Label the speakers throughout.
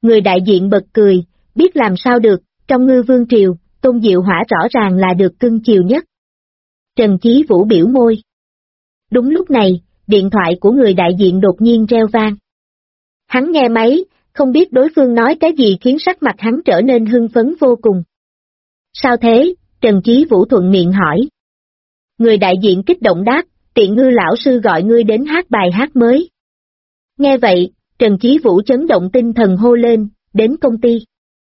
Speaker 1: Người đại diện bật cười, biết làm sao được, trong Ngư Vương Triều, Tôn Diệu Hỏa rõ ràng là được cưng chiều nhất. Trần Chí Vũ biểu môi. Đúng lúc này, điện thoại của người đại diện đột nhiên reo vang. Hắn nghe máy, không biết đối phương nói cái gì khiến sắc mặt hắn trở nên hưng phấn vô cùng. Sao thế? Trần Chí Vũ thuận miệng hỏi. Người đại diện kích động đáp, Tiện Ngư lão sư gọi ngươi đến hát bài hát mới. Nghe vậy, Trần Chí Vũ chấn động tinh thần hô lên, đến công ty.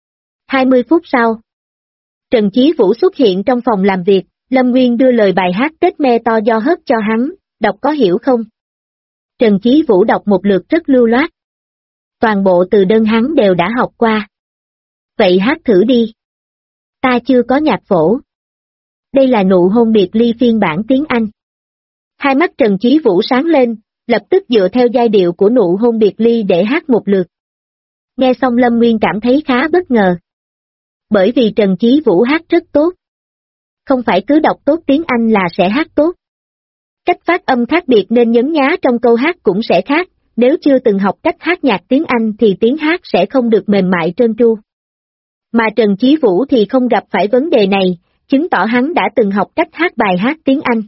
Speaker 1: 20 phút sau, Trần Chí Vũ xuất hiện trong phòng làm việc, Lâm Nguyên đưa lời bài hát Tết Me To Do Hớt cho hắn, đọc có hiểu không? Trần Chí Vũ đọc một lượt rất lưu loát. Toàn bộ từ đơn hắn đều đã học qua. Vậy hát thử đi. Ta chưa có nhạc phổ. Đây là Nụ Hôn Biệt Ly phiên bản tiếng Anh. Hai mắt Trần Chí Vũ sáng lên, lập tức dựa theo giai điệu của Nụ Hôn Biệt Ly để hát một lượt. Nghe xong Lâm Nguyên cảm thấy khá bất ngờ. Bởi vì Trần Chí Vũ hát rất tốt. Không phải cứ đọc tốt tiếng Anh là sẽ hát tốt. Cách phát âm khác biệt nên nhấn nhá trong câu hát cũng sẽ khác, nếu chưa từng học cách hát nhạc tiếng Anh thì tiếng hát sẽ không được mềm mại trơn tru. Mà Trần Chí Vũ thì không gặp phải vấn đề này, chứng tỏ hắn đã từng học cách hát bài hát tiếng Anh.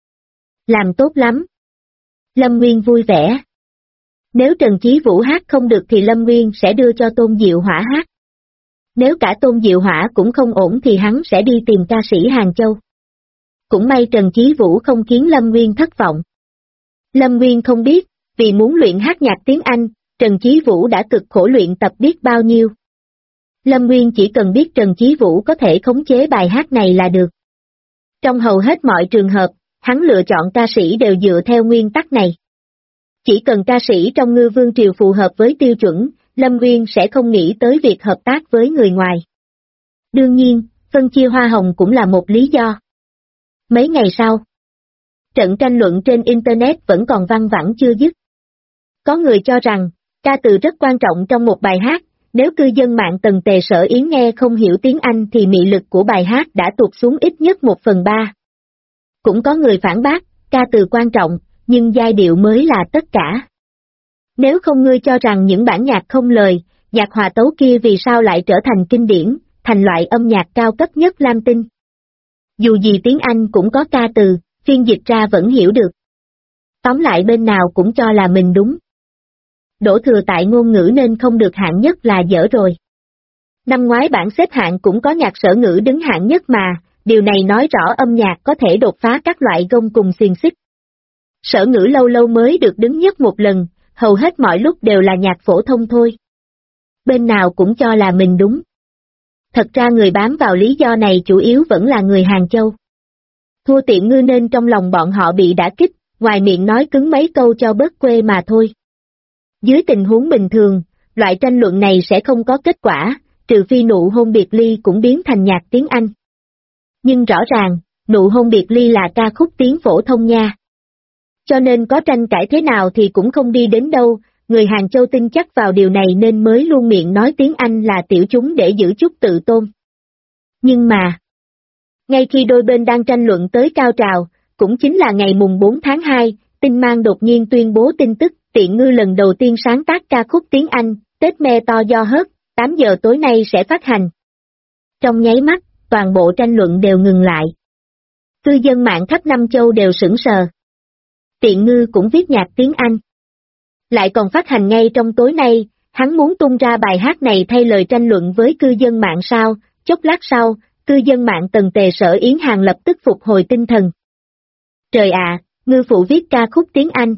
Speaker 1: Làm tốt lắm. Lâm Nguyên vui vẻ. Nếu Trần Chí Vũ hát không được thì Lâm Nguyên sẽ đưa cho Tôn Diệu Hỏa hát. Nếu cả Tôn Diệu Hỏa cũng không ổn thì hắn sẽ đi tìm ca sĩ Hàng Châu. Cũng may Trần Chí Vũ không khiến Lâm Nguyên thất vọng. Lâm Nguyên không biết, vì muốn luyện hát nhạc tiếng Anh, Trần Chí Vũ đã cực khổ luyện tập biết bao nhiêu. Lâm Nguyên chỉ cần biết Trần Chí Vũ có thể khống chế bài hát này là được. Trong hầu hết mọi trường hợp, hắn lựa chọn ca sĩ đều dựa theo nguyên tắc này. Chỉ cần ca sĩ trong Ngư Vương Triều phù hợp với tiêu chuẩn, Lâm Nguyên sẽ không nghĩ tới việc hợp tác với người ngoài. Đương nhiên, phân chia hoa hồng cũng là một lý do. Mấy ngày sau, trận tranh luận trên Internet vẫn còn văng vẳng chưa dứt. Có người cho rằng, ca từ rất quan trọng trong một bài hát, nếu cư dân mạng Tần Tề Sở Yến nghe không hiểu tiếng Anh thì mị lực của bài hát đã tụt xuống ít nhất 1/3. Cũng có người phản bác, ca từ quan trọng, nhưng giai điệu mới là tất cả. Nếu không ngươi cho rằng những bản nhạc không lời, nhạc hòa tấu kia vì sao lại trở thành kinh điển, thành loại âm nhạc cao cấp nhất Lam Tinh. Dù gì tiếng Anh cũng có ca từ, phiên dịch ra vẫn hiểu được. Tóm lại bên nào cũng cho là mình đúng. Đổ thừa tại ngôn ngữ nên không được hạng nhất là dở rồi. Năm ngoái bảng xếp hạng cũng có nhạc Sở Ngữ đứng hạng nhất mà, điều này nói rõ âm nhạc có thể đột phá các loại gông cùng xiềng xích. Sở Ngữ lâu lâu mới được đứng nhất một lần, hầu hết mọi lúc đều là nhạc phổ thông thôi. Bên nào cũng cho là mình đúng. Thật ra người bám vào lý do này chủ yếu vẫn là người Hàng Châu. Thua Tiện Ngư nên trong lòng bọn họ bị đả kích, ngoài miệng nói cứng mấy câu cho bớt quê mà thôi. Dưới tình huống bình thường, loại tranh luận này sẽ không có kết quả, trừ phi Nụ Hôn Biệt Ly cũng biến thành nhạc tiếng Anh. Nhưng rõ ràng, Nụ Hôn Biệt Ly là ca khúc tiếng phổ thông nha. Cho nên có tranh cãi thế nào thì cũng không đi đến đâu, người Hàng Châu tin chắc vào điều này nên mới luôn miệng nói tiếng Anh là tiểu chúng để giữ chút tự tôn. Nhưng mà, ngay khi đôi bên đang tranh luận tới cao trào, cũng chính là ngày mùng 4 tháng 2, Tinh Mang đột nhiên tuyên bố tin tức, Tiện Ngư lần đầu tiên sáng tác ca khúc tiếng Anh, Tết Me To Do Hớt, 8 giờ tối nay sẽ phát hành. Trong nháy mắt, toàn bộ tranh luận đều ngừng lại. Cư dân mạng khắp năm châu đều sửng sờ. Tiện Ngư cũng viết nhạc tiếng Anh. Lại còn phát hành ngay trong tối nay, hắn muốn tung ra bài hát này thay lời tranh luận với cư dân mạng sao, chốc lát sau, cư dân mạng Tần Tề Sở Yến Hàng lập tức phục hồi tinh thần. Trời ạ, Ngư phụ viết ca khúc tiếng Anh.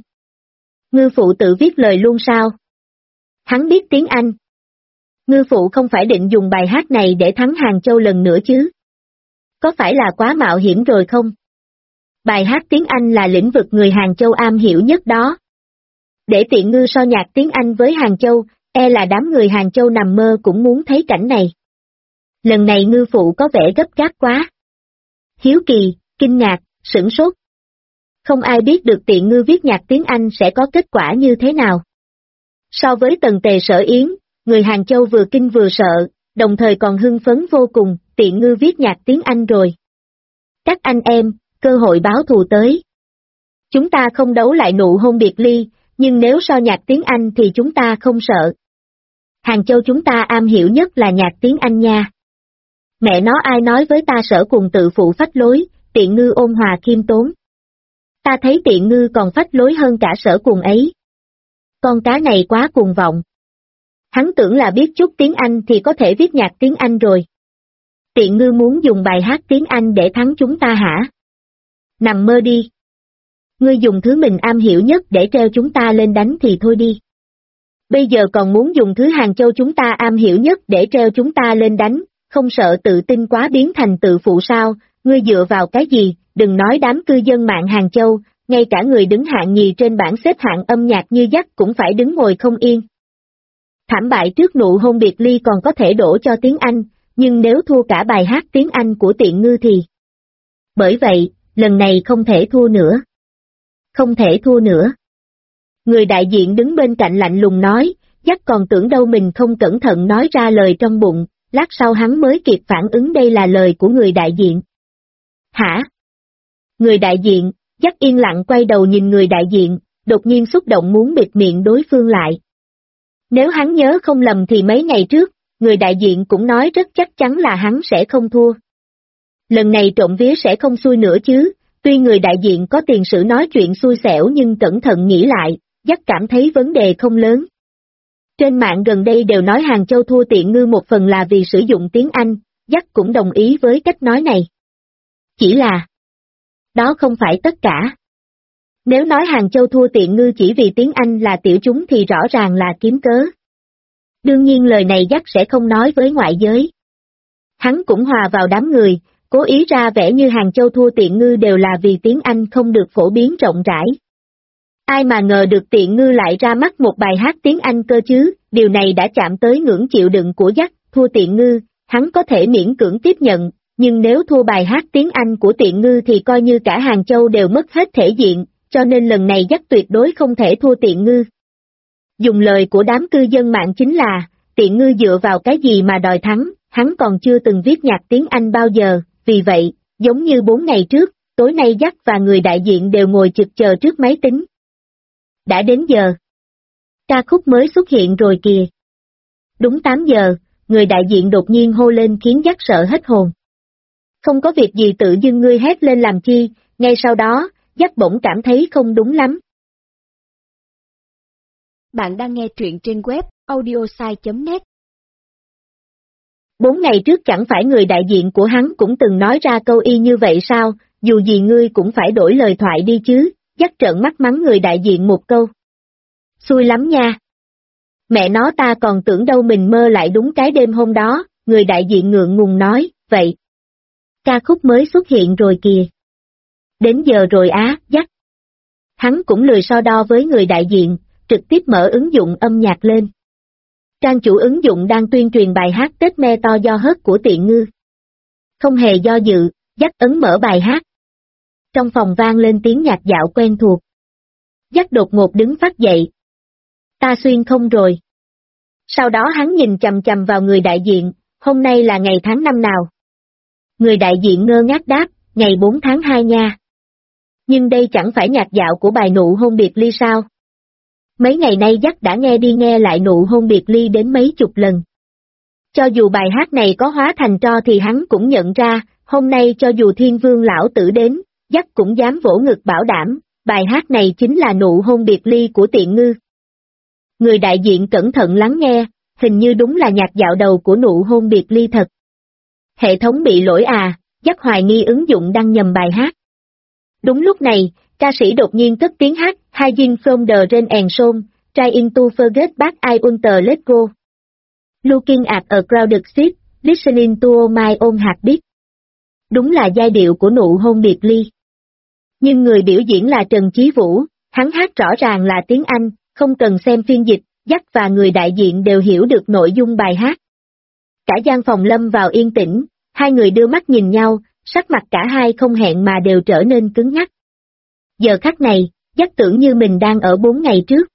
Speaker 1: Ngư phụ tự viết lời luôn sao? Hắn biết tiếng Anh. Ngư phụ không phải định dùng bài hát này để thắng Hàng Châu lần nữa chứ? Có phải là quá mạo hiểm rồi không? Bài hát tiếng Anh là lĩnh vực người Hàng Châu am hiểu nhất đó. Để Tiện Ngư so nhạc tiếng Anh với Hàng Châu, e là đám người Hàng Châu nằm mơ cũng muốn thấy cảnh này. Lần này Ngư phụ có vẻ gấp gáp quá. Hiếu kỳ, kinh ngạc, sửng sốt. Không ai biết được Tiện Ngư viết nhạc tiếng Anh sẽ có kết quả như thế nào. So với Tần Tề Sở Yến, người Hàng Châu vừa kinh vừa sợ, đồng thời còn hưng phấn vô cùng, Tiện Ngư viết nhạc tiếng Anh rồi. Các anh em, cơ hội báo thù tới. Chúng ta không đấu lại Nụ Hôn Biệt Ly, nhưng nếu so nhạc tiếng Anh thì chúng ta không sợ. Hàng Châu chúng ta am hiểu nhất là nhạc tiếng Anh nha. Mẹ nó ai nói với ta Sở Cuồng tự phụ phách lối, Tiện Ngư ôn hòa khiêm tốn. Ta thấy Tiện Ngư còn phách lối hơn cả Sở Cuồng ấy. Con cá này quá cuồng vọng. Hắn tưởng là biết chút tiếng Anh thì có thể viết nhạc tiếng Anh rồi. Tiện Ngư muốn dùng bài hát tiếng Anh để thắng chúng ta hả? Nằm mơ đi. Ngươi dùng thứ mình am hiểu nhất để treo chúng ta lên đánh thì thôi đi. Bây giờ còn muốn dùng thứ Hàng Châu chúng ta am hiểu nhất để treo chúng ta lên đánh, không sợ tự tin quá biến thành tự phụ sao, ngươi dựa vào cái gì, đừng nói đám cư dân mạng Hàng Châu, ngay cả người đứng hạng nhì trên bảng xếp hạng âm nhạc như Jack cũng phải đứng ngồi không yên. Thảm bại trước nụ hôn biệt ly còn có thể đổ cho tiếng Anh, nhưng nếu thua cả bài hát tiếng Anh của Tiện Ngư thì... Bởi vậy, lần này không thể thua nữa. Không thể thua nữa. Người đại diện đứng bên cạnh lạnh lùng nói, Jack còn tưởng đâu mình không cẩn thận nói ra lời trong bụng, lát sau hắn mới kịp phản ứng đây là lời của người đại diện. Hả? Người đại diện, Jack yên lặng quay đầu nhìn người đại diện, đột nhiên xúc động muốn bịt miệng đối phương lại. Nếu hắn nhớ không lầm thì mấy ngày trước, người đại diện cũng nói rất chắc chắn là hắn sẽ không thua. Lần này trộm vía sẽ không xui nữa chứ, tuy người đại diện có tiền sử nói chuyện xui xẻo nhưng cẩn thận nghĩ lại, Jack cảm thấy vấn đề không lớn. Trên mạng gần đây đều nói Hàng Châu thua Tiện Ngư một phần là vì sử dụng tiếng Anh, Jack cũng đồng ý với cách nói này. Chỉ là, đó không phải tất cả. Nếu nói Hàng Châu thua Tiện Ngư chỉ vì tiếng Anh là tiểu chúng thì rõ ràng là kiếm cớ. Đương nhiên lời này Jack sẽ không nói với ngoại giới. Hắn cũng hòa vào đám người, cố ý ra vẻ như Hàng Châu thua Tiện Ngư đều là vì tiếng Anh không được phổ biến rộng rãi. Ai mà ngờ được Tiện Ngư lại ra mắt một bài hát tiếng Anh cơ chứ, điều này đã chạm tới ngưỡng chịu đựng của Jack, thua Tiện Ngư, hắn có thể miễn cưỡng tiếp nhận, nhưng nếu thua bài hát tiếng Anh của Tiện Ngư thì coi như cả Hàng Châu đều mất hết thể diện, cho nên lần này Jack tuyệt đối không thể thua Tiện Ngư. Dùng lời của đám cư dân mạng chính là, Tiện Ngư dựa vào cái gì mà đòi thắng, hắn còn chưa từng viết nhạc tiếng Anh bao giờ, vì vậy, giống như 4 ngày trước, tối nay Jack và người đại diện đều ngồi chực chờ trước máy tính. Đã đến giờ. Ca khúc mới xuất hiện rồi kìa. Đúng 8 giờ, người đại diện đột nhiên hô lên khiến Jack sợ hết hồn. Không có việc gì tự dưng ngươi hét lên làm chi, ngay sau đó, Jack bỗng cảm thấy không đúng lắm.
Speaker 2: Bạn đang nghe truyện trên web audiosai.net.
Speaker 1: 4 ngày trước chẳng phải người đại diện của hắn cũng từng nói ra câu y như vậy sao, dù gì ngươi cũng phải đổi lời thoại đi chứ, Jack trợn mắt mắng người đại diện một câu. Xui lắm nha. Mẹ nó ta còn tưởng đâu mình mơ lại đúng cái đêm hôm đó, người đại diện ngượng ngùng nói, vậy. Ca khúc mới xuất hiện rồi kìa. Đến giờ rồi á, Jack. Hắn cũng lười so đo với người đại diện, trực tiếp mở ứng dụng âm nhạc lên. Trang chủ ứng dụng đang tuyên truyền bài hát Tết me to do hớt của Tiện Ngư. Không hề do dự, Jack ấn mở bài hát. Trong phòng vang lên tiếng nhạc dạo quen thuộc. Jack đột ngột đứng phát dậy. Ta xuyên không rồi. Sau đó hắn nhìn chằm chằm vào người đại diện, hôm nay là ngày tháng năm nào? Người đại diện ngơ ngác đáp, ngày 4 tháng 2 nha. Nhưng đây chẳng phải nhạc dạo của bài Nụ hôn biệt ly sao? Mấy ngày nay Jack đã nghe đi nghe lại Nụ hôn biệt ly đến mấy chục lần. Cho dù bài hát này có hóa thành tro thì hắn cũng nhận ra, hôm nay cho dù Thiên Vương lão tử đến, Jack cũng dám vỗ ngực bảo đảm, bài hát này chính là Nụ hôn biệt ly của Tiện Ngư. Người đại diện cẩn thận lắng nghe, hình như đúng là nhạc dạo đầu của Nụ hôn biệt ly thật. Hệ thống bị lỗi à, Jack hoài nghi ứng dụng đăng nhầm bài hát. Đúng lúc này, ca sĩ đột nhiên cất tiếng hát, Hiding from the rain and song, trying to forget back I want to let go. Looking at a crowded ship, listening to my own heartbeat. Đúng là giai điệu của Nụ hôn biệt ly. Nhưng người biểu diễn là Trần Chí Vũ, hắn hát rõ ràng là tiếng Anh, không cần xem phiên dịch, Jack và người đại diện đều hiểu được nội dung bài hát. Cả gian phòng lâm vào yên tĩnh, hai người đưa mắt nhìn nhau, sắc mặt cả hai không hẹn mà đều trở nên cứng nhắc. Giờ khắc này, Jack tưởng như mình đang ở 4 ngày trước.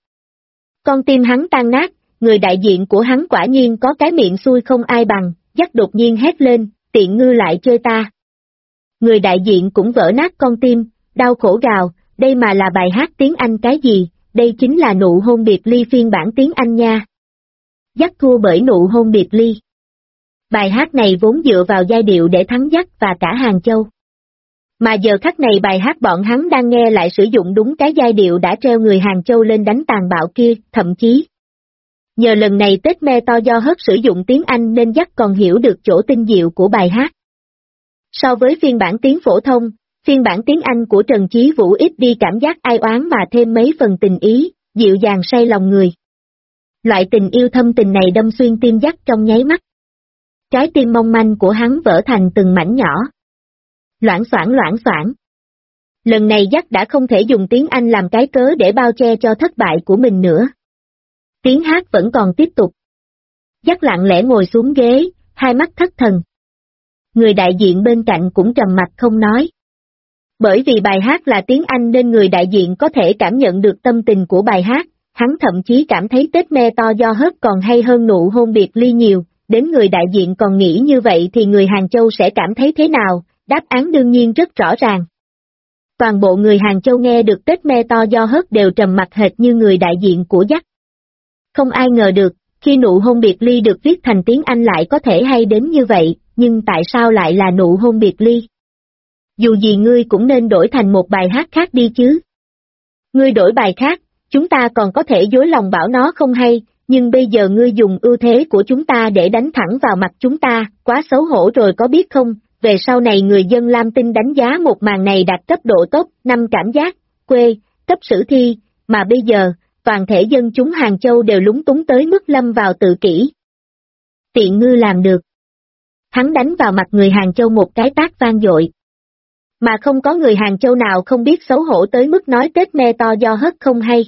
Speaker 1: Con tim hắn tan nát, người đại diện của hắn quả nhiên có cái miệng xui không ai bằng, Jack đột nhiên hét lên, Tiện Ngư lại chơi ta. Người đại diện cũng vỡ nát con tim, đau khổ gào, đây mà là bài hát tiếng Anh cái gì, đây chính là Nụ hôn biệt ly phiên bản tiếng Anh nha. Dắt thua bởi nụ hôn biệt ly. Bài hát này vốn dựa vào giai điệu để thắng Dắt và cả Hàng Châu. Mà giờ khắc này bài hát bọn hắn đang nghe lại sử dụng đúng cái giai điệu đã treo người Hàng Châu lên đánh tàn bạo kia, thậm chí. Nhờ lần này Tết Me To Do Hớt sử dụng tiếng Anh nên Dắt còn hiểu được chỗ tinh diệu của bài hát. So với phiên bản tiếng phổ thông, phiên bản tiếng Anh của Trần Chí Vũ ít đi cảm giác ai oán mà thêm mấy phần tình ý, dịu dàng say lòng người. Loại tình yêu thâm tình này đâm xuyên tim Dắt trong nháy mắt. Trái tim mong manh của hắn vỡ thành từng mảnh nhỏ. Loảng xoảng. Lần này Dắt đã không thể dùng tiếng Anh làm cái cớ để bao che cho thất bại của mình nữa. Tiếng hát vẫn còn tiếp tục. Dắt lặng lẽ ngồi xuống ghế, hai mắt thất thần. Người đại diện bên cạnh cũng trầm mặc không nói. Bởi vì bài hát là tiếng Anh nên người đại diện có thể cảm nhận được tâm tình của bài hát, hắn thậm chí cảm thấy Tết Me To Do Hớt còn hay hơn nụ hôn biệt ly nhiều, đến người đại diện còn nghĩ như vậy thì người Hàng Châu sẽ cảm thấy thế nào, đáp án đương nhiên rất rõ ràng. Toàn bộ người Hàng Châu nghe được Tết Me To Do Hớt đều trầm mặc hệt như người đại diện của Dắt. Không ai ngờ được, khi nụ hôn biệt ly được viết thành tiếng Anh lại có thể hay đến như vậy, nhưng tại sao lại là nụ hôn biệt ly? Dù gì ngươi cũng nên đổi thành một bài hát khác đi chứ. Ngươi đổi bài khác, chúng ta còn có thể dối lòng bảo nó không hay, nhưng bây giờ ngươi dùng ưu thế của chúng ta để đánh thẳng vào mặt chúng ta, quá xấu hổ rồi có biết không? Về sau này người dân Lam Tinh đánh giá một màn này đạt cấp độ top 5 cảm giác, quê, cấp sử thi, mà bây giờ, toàn thể dân chúng Hàng Châu đều lúng túng tới mức lâm vào tự kỷ. Tiện ngư làm được. Hắn đánh vào mặt người Hàng Châu một cái tát vang dội. Mà không có người Hàng Châu nào không biết xấu hổ tới mức nói Tết Me To Do Hớt không hay.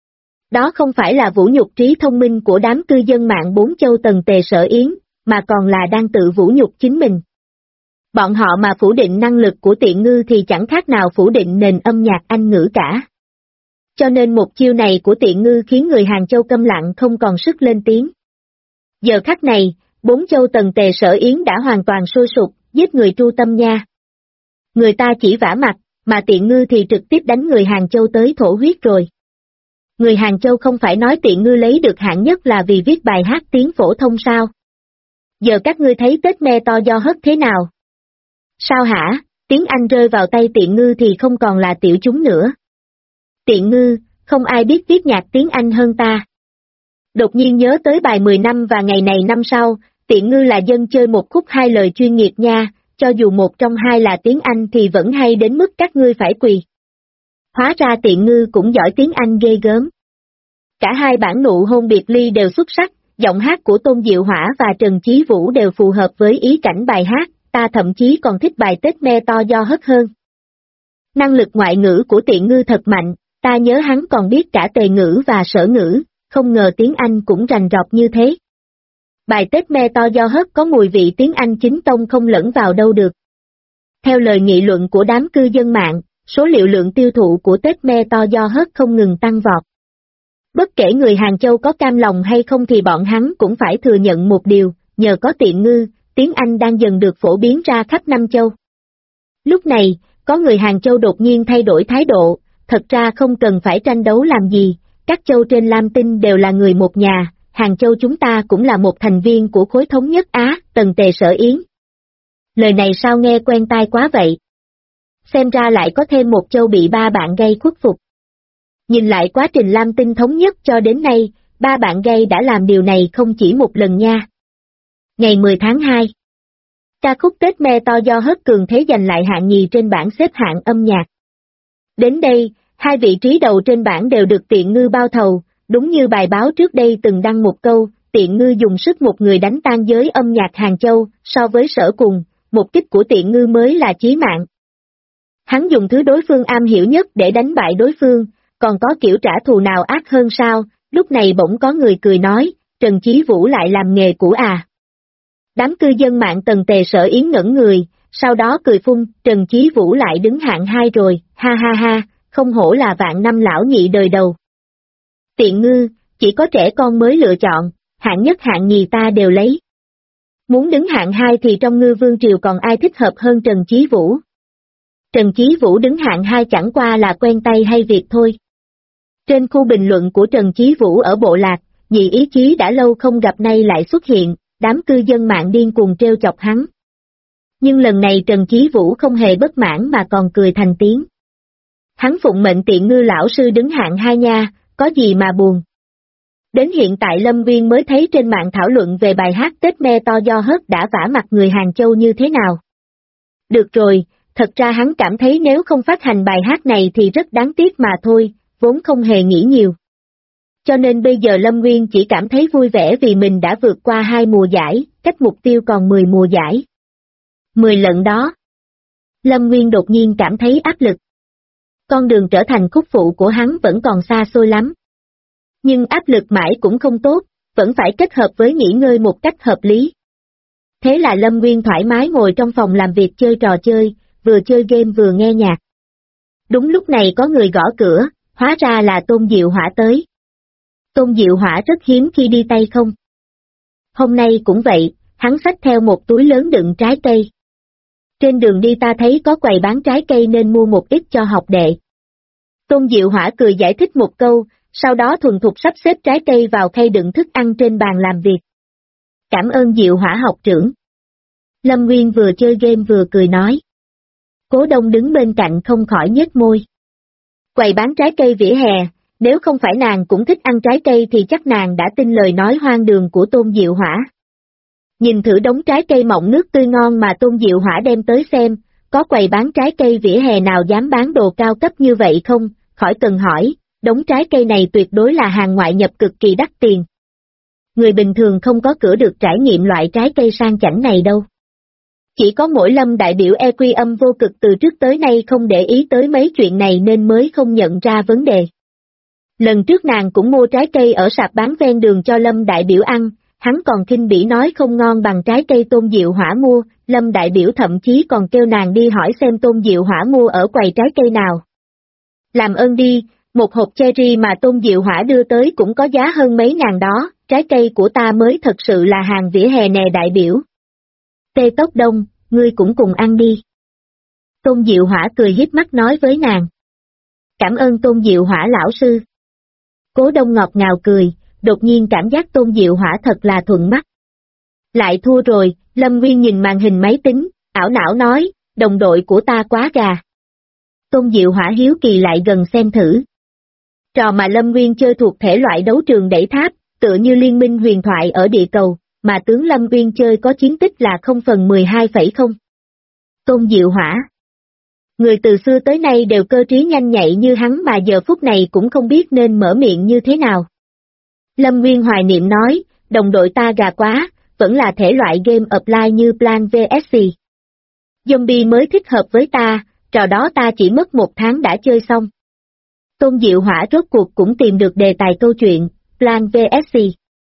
Speaker 1: Đó không phải là vũ nhục trí thông minh của đám cư dân mạng bốn châu Tần Tề Sở Yến, mà còn là đang tự vũ nhục chính mình. Bọn họ mà phủ định năng lực của Tiện Ngư thì chẳng khác nào phủ định nền âm nhạc Anh ngữ cả. Cho nên một chiêu này của Tiện Ngư khiến người Hàng Châu câm lặng không còn sức lên tiếng. Giờ khắc này, bốn châu Tần Tề Sở Yến đã hoàn toàn sôi sục, giết người tru tâm nha. Người ta chỉ vả mặt, mà Tiện Ngư thì trực tiếp đánh người Hàng Châu tới thổ huyết rồi. Người Hàng Châu không phải nói Tiện Ngư lấy được hạng nhất là vì viết bài hát tiếng phổ thông sao? Giờ các ngươi thấy Tết Me To Do Hớt thế nào? Sao hả, tiếng Anh rơi vào tay Tiện Ngư thì không còn là tiểu chúng nữa. Tiện Ngư, không ai biết viết nhạc tiếng Anh hơn ta. Đột nhiên nhớ tới bài 10 năm và ngày này năm sau, Tiện Ngư là dân chơi một khúc hai lời chuyên nghiệp nha, cho dù một trong hai là tiếng Anh thì vẫn hay đến mức các ngươi phải quỳ. Hóa ra Tiện Ngư cũng giỏi tiếng Anh ghê gớm. Cả hai bản nụ hôn biệt ly đều xuất sắc, giọng hát của Tôn Diệu Hỏa và Trần Chí Vũ đều phù hợp với ý cảnh bài hát, ta thậm chí còn thích bài Tết Me To Do Hớt hơn. Năng lực ngoại ngữ của Tiện Ngư thật mạnh, ta nhớ hắn còn biết cả Tề ngữ và Sở ngữ, không ngờ tiếng Anh cũng rành rọt như thế. Bài Tết Me To Do Hớt có mùi vị tiếng Anh chính tông không lẫn vào đâu được. Theo lời nghị luận của đám cư dân mạng, số liệu lượng tiêu thụ của Tết Me To Do Hớt không ngừng tăng vọt. Bất kể người Hàng Châu có cam lòng hay không thì bọn hắn cũng phải thừa nhận một điều, nhờ có Tiện Ngư, tiếng Anh đang dần được phổ biến ra khắp năm châu. Lúc này, có người Hàng Châu đột nhiên thay đổi thái độ, thật ra không cần phải tranh đấu làm gì, các châu trên Lam Tinh đều là người một nhà, Hàng Châu chúng ta cũng là một thành viên của khối thống nhất Á, Tần Tề Sở Yến. Lời này sao nghe quen tai quá vậy? Xem ra lại có thêm một châu bị ba bạn gây khuất phục. Nhìn lại quá trình Lam Tinh thống nhất cho đến nay, ba bạn gây đã làm điều này không chỉ một lần nha. Ngày 10 tháng 2, ca khúc Tết Me To Do Hớt cường thế giành lại hạng nhì trên bảng xếp hạng âm nhạc. Đến đây, hai vị trí đầu trên bảng đều được Tiện Ngư bao thầu, đúng như bài báo trước đây từng đăng một câu, Tiện Ngư dùng sức một người đánh tan giới âm nhạc Hàng Châu, so với Sở cùng, một kích của Tiện Ngư mới là chí mạng. Hắn dùng thứ đối phương am hiểu nhất để đánh bại đối phương, còn có kiểu trả thù nào ác hơn sao? Lúc này bỗng có người cười nói, Trần Chí Vũ lại làm nghề cũ à. Đám cư dân mạng Tần Tề Sở Yến ngẩn người, sau đó cười phun, Trần Chí Vũ lại đứng hạng 2 rồi, ha ha ha, không hổ là vạn năm lão nhị đời đầu. Tiện Ngư, chỉ có trẻ con mới lựa chọn, hạng nhất hạng nhì ta đều lấy. Muốn đứng hạng 2 thì trong Ngư Vương Triều còn ai thích hợp hơn Trần Chí Vũ. Trần Chí Vũ đứng hạng 2 chẳng qua là quen tay hay việc thôi. Trên khu bình luận của Trần Chí Vũ ở Bộ Lạc, dị ý chí đã lâu không gặp nay lại xuất hiện, đám cư dân mạng điên cuồng trêu chọc hắn. Nhưng lần này Trần Chí Vũ không hề bất mãn mà còn cười thành tiếng. Hắn phụng mệnh Tiện Ngư lão sư đứng hạng 2 nha, có gì mà buồn. Đến hiện tại Lâm Nguyên mới thấy trên mạng thảo luận về bài hát Tết Me To Do Hớt đã vả mặt người Hàng Châu như thế nào. Được rồi, thật ra hắn cảm thấy nếu không phát hành bài hát này thì rất đáng tiếc mà thôi, vốn không hề nghĩ nhiều. Cho nên bây giờ Lâm Nguyên chỉ cảm thấy vui vẻ vì mình đã vượt qua 2 mùa giải, cách mục tiêu còn 10 mùa giải. 10 lần đó. Lâm Nguyên đột nhiên cảm thấy áp lực. Con đường trở thành khúc phụ của hắn vẫn còn xa xôi lắm. Nhưng áp lực mãi cũng không tốt, vẫn phải kết hợp với nghỉ ngơi một cách hợp lý. Thế là Lâm Nguyên thoải mái ngồi trong phòng làm việc chơi trò chơi, vừa chơi game vừa nghe nhạc. Đúng lúc này có người gõ cửa, hóa ra là Tôn Diệu Hỏa tới. Tôn Diệu Hỏa rất hiếm khi đi tay không. Hôm nay cũng vậy, hắn xách theo một túi lớn đựng trái cây. Trên đường đi ta thấy có quầy bán trái cây nên mua một ít cho học đệ. Tôn Diệu Hỏa cười giải thích một câu, sau đó thuần thục sắp xếp trái cây vào khay đựng thức ăn trên bàn làm việc. Cảm ơn Diệu Hỏa học trưởng. Lâm Nguyên vừa chơi game vừa cười nói. Cố Đông đứng bên cạnh không khỏi nhếch môi. Quầy bán trái cây vỉa hè, nếu không phải nàng cũng thích ăn trái cây thì chắc nàng đã tin lời nói hoang đường của Tôn Diệu Hỏa. Nhìn thử đống trái cây mọng nước tươi ngon mà Tôn Diệu Hỏa đem tới xem, có quầy bán trái cây vỉa hè nào dám bán đồ cao cấp như vậy không, khỏi cần hỏi, đống trái cây này tuyệt đối là hàng ngoại nhập cực kỳ đắt tiền. Người bình thường không có cửa được trải nghiệm loại trái cây sang chảnh này đâu. Chỉ có mỗi Lâm đại biểu EQ âm vô cực từ trước tới nay không để ý tới mấy chuyện này nên mới không nhận ra vấn đề. Lần trước nàng cũng mua trái cây ở sạp bán ven đường cho Lâm đại biểu ăn, hắn còn khinh bỉ nói không ngon bằng trái cây Tôn Diệu Hỏa mua, Lâm đại biểu thậm chí còn kêu nàng đi hỏi xem Tôn Diệu Hỏa mua ở quầy trái cây nào. Làm ơn đi, một hộp cherry mà Tôn Diệu Hỏa đưa tới cũng có giá hơn mấy ngàn đó, trái cây của ta mới thật sự là hàng vỉa hè nè đại biểu. Tê Tốc Đông, ngươi cũng cùng ăn đi. Tôn Diệu Hỏa cười híp mắt nói với nàng. Cảm ơn Tôn Diệu Hỏa lão sư. Cố Đông ngọt ngào cười, đột nhiên cảm giác Tôn Diệu Hỏa thật là thuận mắt. Lại thua rồi, Lâm Nguyên nhìn màn hình máy tính, ảo não nói, đồng đội của ta quá gà. Tôn Diệu Hỏa hiếu kỳ lại gần xem thử. Trò mà Lâm Nguyên chơi thuộc thể loại đấu trường đẩy tháp, tựa như liên minh huyền thoại ở địa cầu, mà tướng Lâm Nguyên chơi có chiến tích là 0/12,0. Tôn Diệu Hỏa. Người từ xưa tới nay đều cơ trí nhanh nhạy như hắn mà giờ phút này cũng không biết nên mở miệng như thế nào. Lâm Nguyên hoài niệm nói, đồng đội ta gà quá, vẫn là thể loại game offline như Plan vs. Zombie mới thích hợp với ta, trò đó ta chỉ mất 1 tháng đã chơi xong. Tôn Diệu Hỏa rốt cuộc cũng tìm được đề tài câu chuyện, Plan vs.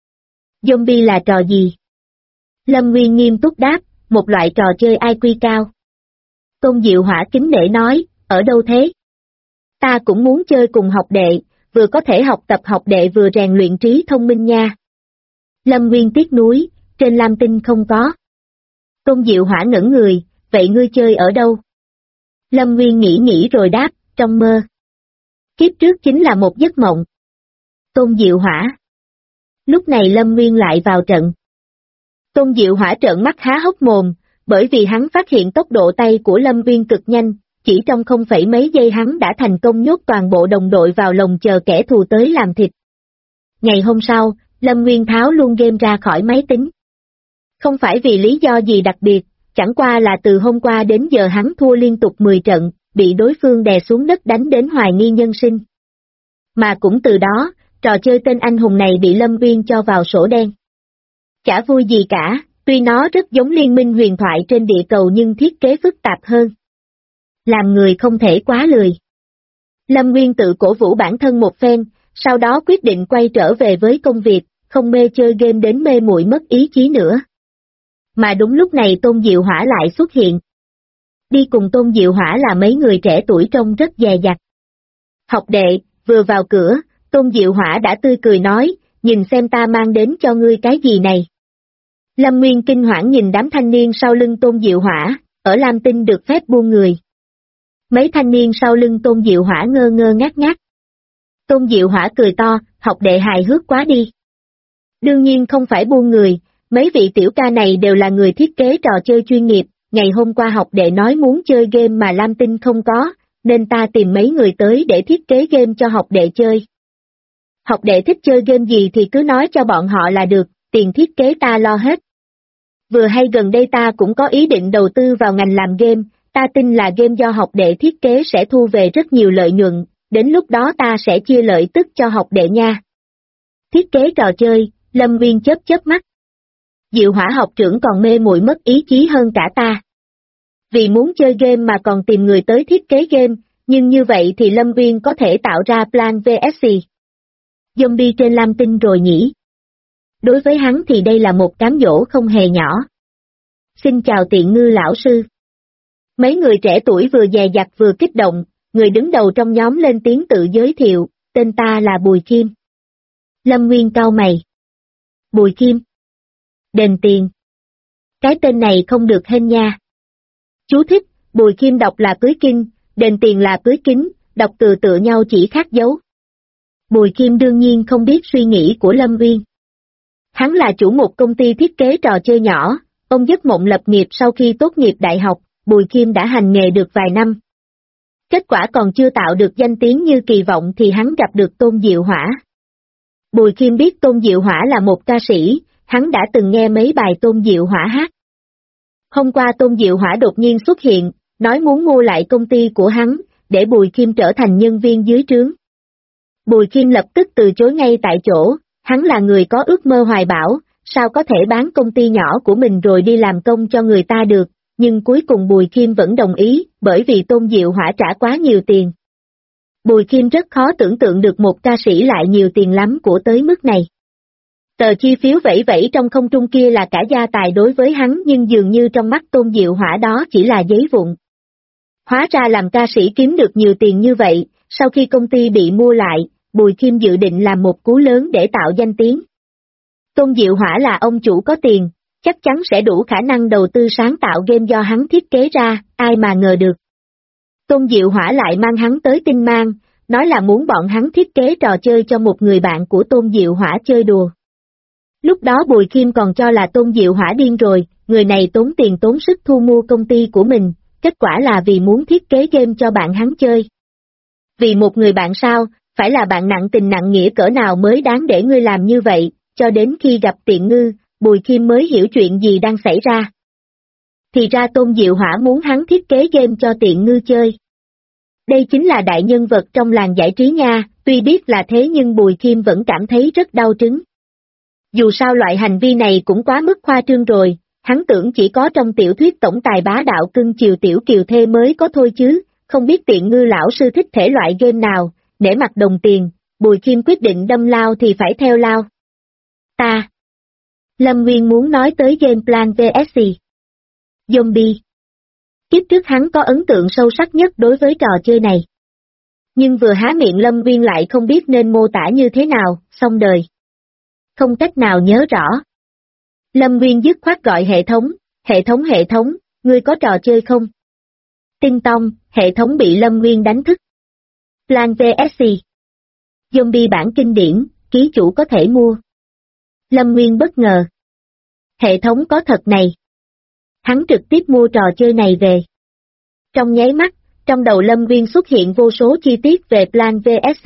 Speaker 1: Zombie là trò gì? Lâm Nguyên nghiêm túc đáp, một loại trò chơi IQ cao. Tôn Diệu Hỏa kính nể nói, ở đâu thế? Ta cũng muốn chơi cùng học đệ, vừa có thể học tập học đệ vừa rèn luyện trí thông minh nha. Lâm Nguyên tiếc nuối, trên Lam Tinh không có. Tôn Diệu Hỏa ngẩn người, vậy ngươi chơi ở đâu? Lâm Nguyên nghĩ rồi đáp, trong mơ. Kiếp trước chính là một giấc mộng. Tôn Diệu Hỏa. Lúc này Lâm Nguyên lại vào trận. Tôn Diệu Hỏa trợn mắt há hốc mồm, bởi vì hắn phát hiện tốc độ tay của Lâm Nguyên cực nhanh, chỉ trong không phẩy mấy giây hắn đã thành công nhốt toàn bộ đồng đội vào lồng chờ kẻ thù tới làm thịt. Ngày hôm sau, Lâm Nguyên tháo luôn game ra khỏi máy tính. Không phải vì lý do gì đặc biệt, chẳng qua là từ hôm qua đến giờ hắn thua liên tục 10 trận, bị đối phương đè xuống đất đánh đến hoài nghi nhân sinh. Mà cũng từ đó, trò chơi tên anh hùng này bị Lâm Nguyên cho vào sổ đen. Chả vui gì cả, tuy nó rất giống liên minh huyền thoại trên địa cầu nhưng thiết kế phức tạp hơn. Làm người không thể quá lười. Lâm Nguyên tự cổ vũ bản thân một phen, sau đó quyết định quay trở về với công việc, không mê chơi game đến mê muội mất ý chí nữa. Mà đúng lúc này Tôn Diệu Hỏa lại xuất hiện. Đi cùng Tôn Diệu Hỏa là mấy người trẻ tuổi trông rất dè dặt. Học đệ, vừa vào cửa, Tôn Diệu Hỏa đã tươi cười nói, nhìn xem ta mang đến cho ngươi cái gì này. Lâm Nguyên kinh hoảng nhìn đám thanh niên sau lưng Tôn Diệu Hỏa, ở Lam Tinh được phép buông người. Mấy thanh niên sau lưng Tôn Diệu Hỏa ngơ ngơ ngác ngác. Tôn Diệu Hỏa cười to, học đệ hài hước quá đi. Đương nhiên không phải buôn người, mấy vị tiểu ca này đều là người thiết kế trò chơi chuyên nghiệp, ngày hôm qua học đệ nói muốn chơi game mà Lam Tinh không có, nên ta tìm mấy người tới để thiết kế game cho học đệ chơi. Học đệ thích chơi game gì thì cứ nói cho bọn họ là được, tiền thiết kế ta lo hết. Vừa hay gần đây ta cũng có ý định đầu tư vào ngành làm game, ta tin là game do học đệ thiết kế sẽ thu về rất nhiều lợi nhuận, đến lúc đó ta sẽ chia lợi tức cho học đệ nha. Thiết kế trò chơi, Lâm Nguyên chớp mắt. Diệu Hỏa học trưởng còn mê muội mất ý chí hơn cả ta. Vì muốn chơi game mà còn tìm người tới thiết kế game, nhưng như vậy thì Lâm Nguyên có thể tạo ra Plan VSC. Zombie trên Lam Tinh rồi nhỉ? Đối với hắn thì đây là một cám dỗ không hề nhỏ. Xin chào Tiện Ngư lão sư. Mấy người trẻ tuổi vừa dè dặt vừa kích động, người đứng đầu trong nhóm lên tiếng tự giới thiệu, tên ta là Bùi Kim. Lâm Nguyên cau mày. Bùi Kim. Đền tiền. Cái tên này không được hên nha. Chú thích, Bùi Kim đọc là cưới kinh, đền tiền là cưới kính, đọc từ tựa nhau chỉ khác dấu. Bùi Kim đương nhiên không biết suy nghĩ của Lâm Nguyên. Hắn là chủ một công ty thiết kế trò chơi nhỏ, ông giấc mộng lập nghiệp sau khi tốt nghiệp đại học, Bùi Kim đã hành nghề được vài năm. Kết quả còn chưa tạo được danh tiếng như kỳ vọng thì hắn gặp được Tôn Diệu Hỏa. Bùi Kim biết Tôn Diệu Hỏa là một ca sĩ, hắn đã từng nghe mấy bài Tôn Diệu Hỏa hát. Hôm qua Tôn Diệu Hỏa đột nhiên xuất hiện, nói muốn mua lại công ty của hắn, để Bùi Kim trở thành nhân viên dưới trướng. Bùi Kim lập tức từ chối ngay tại chỗ, hắn là người có ước mơ hoài bão, sao có thể bán công ty nhỏ của mình rồi đi làm công cho người ta được, nhưng cuối cùng Bùi Kim vẫn đồng ý, bởi vì Tôn Diệu Hỏa trả quá nhiều tiền. Bùi Kim rất khó tưởng tượng được một ca sĩ lại nhiều tiền lắm của tới mức này. Tờ chi phiếu vẫy vẫy trong không trung kia là cả gia tài đối với hắn nhưng dường như trong mắt Tôn Diệu Hỏa đó chỉ là giấy vụn. Hóa ra làm ca sĩ kiếm được nhiều tiền như vậy, sau khi công ty bị mua lại, Bùi Kim dự định làm một cú lớn để tạo danh tiếng. Tôn Diệu Hỏa là ông chủ có tiền, chắc chắn sẽ đủ khả năng đầu tư sáng tạo game do hắn thiết kế ra, ai mà ngờ được. Tôn Diệu Hỏa lại mang hắn tới Tinh Mang, nói là muốn bọn hắn thiết kế trò chơi cho một người bạn của Tôn Diệu Hỏa chơi đùa. Lúc đó Bùi Kim còn cho là Tôn Diệu Hỏa điên rồi, người này tốn tiền tốn sức thu mua công ty của mình, kết quả là vì muốn thiết kế game cho bạn hắn chơi. Vì một người bạn sao, phải là bạn nặng tình nặng nghĩa cỡ nào mới đáng để ngươi làm như vậy, cho đến khi gặp Tiện Ngư, Bùi Kim mới hiểu chuyện gì đang xảy ra. Thì ra Tôn Diệu Hỏa muốn hắn thiết kế game cho Tiện Ngư chơi. Đây chính là đại nhân vật trong làng giải trí nha, tuy biết là thế nhưng Bùi Kim vẫn cảm thấy rất đau trứng. Dù sao loại hành vi này cũng quá mức khoa trương rồi, hắn tưởng chỉ có trong tiểu thuyết tổng tài bá đạo cưng chiều tiểu kiều thê mới có thôi chứ, không biết Tiện Ngư lão sư thích thể loại game nào, nể mặt đồng tiền, Bùi Kim quyết định đâm lao thì phải theo lao. Ta. Lâm Nguyên muốn nói tới game Plan VSC. Zombie. Kiếp trước hắn có ấn tượng sâu sắc nhất đối với trò chơi này. Nhưng vừa há miệng Lâm Nguyên lại không biết nên mô tả như thế nào, xong đời. Không cách nào nhớ rõ. Lâm Nguyên dứt khoát gọi hệ thống, ngươi có trò chơi không? Tinh tông, hệ thống bị Lâm Nguyên đánh thức. Plan VSC. Zombie bản kinh điển, ký chủ có thể mua. Lâm Nguyên bất ngờ. Hệ thống có thật này. Hắn trực tiếp mua trò chơi này về. Trong nháy mắt, trong đầu Lâm Nguyên xuất hiện vô số chi tiết về Plan VSC.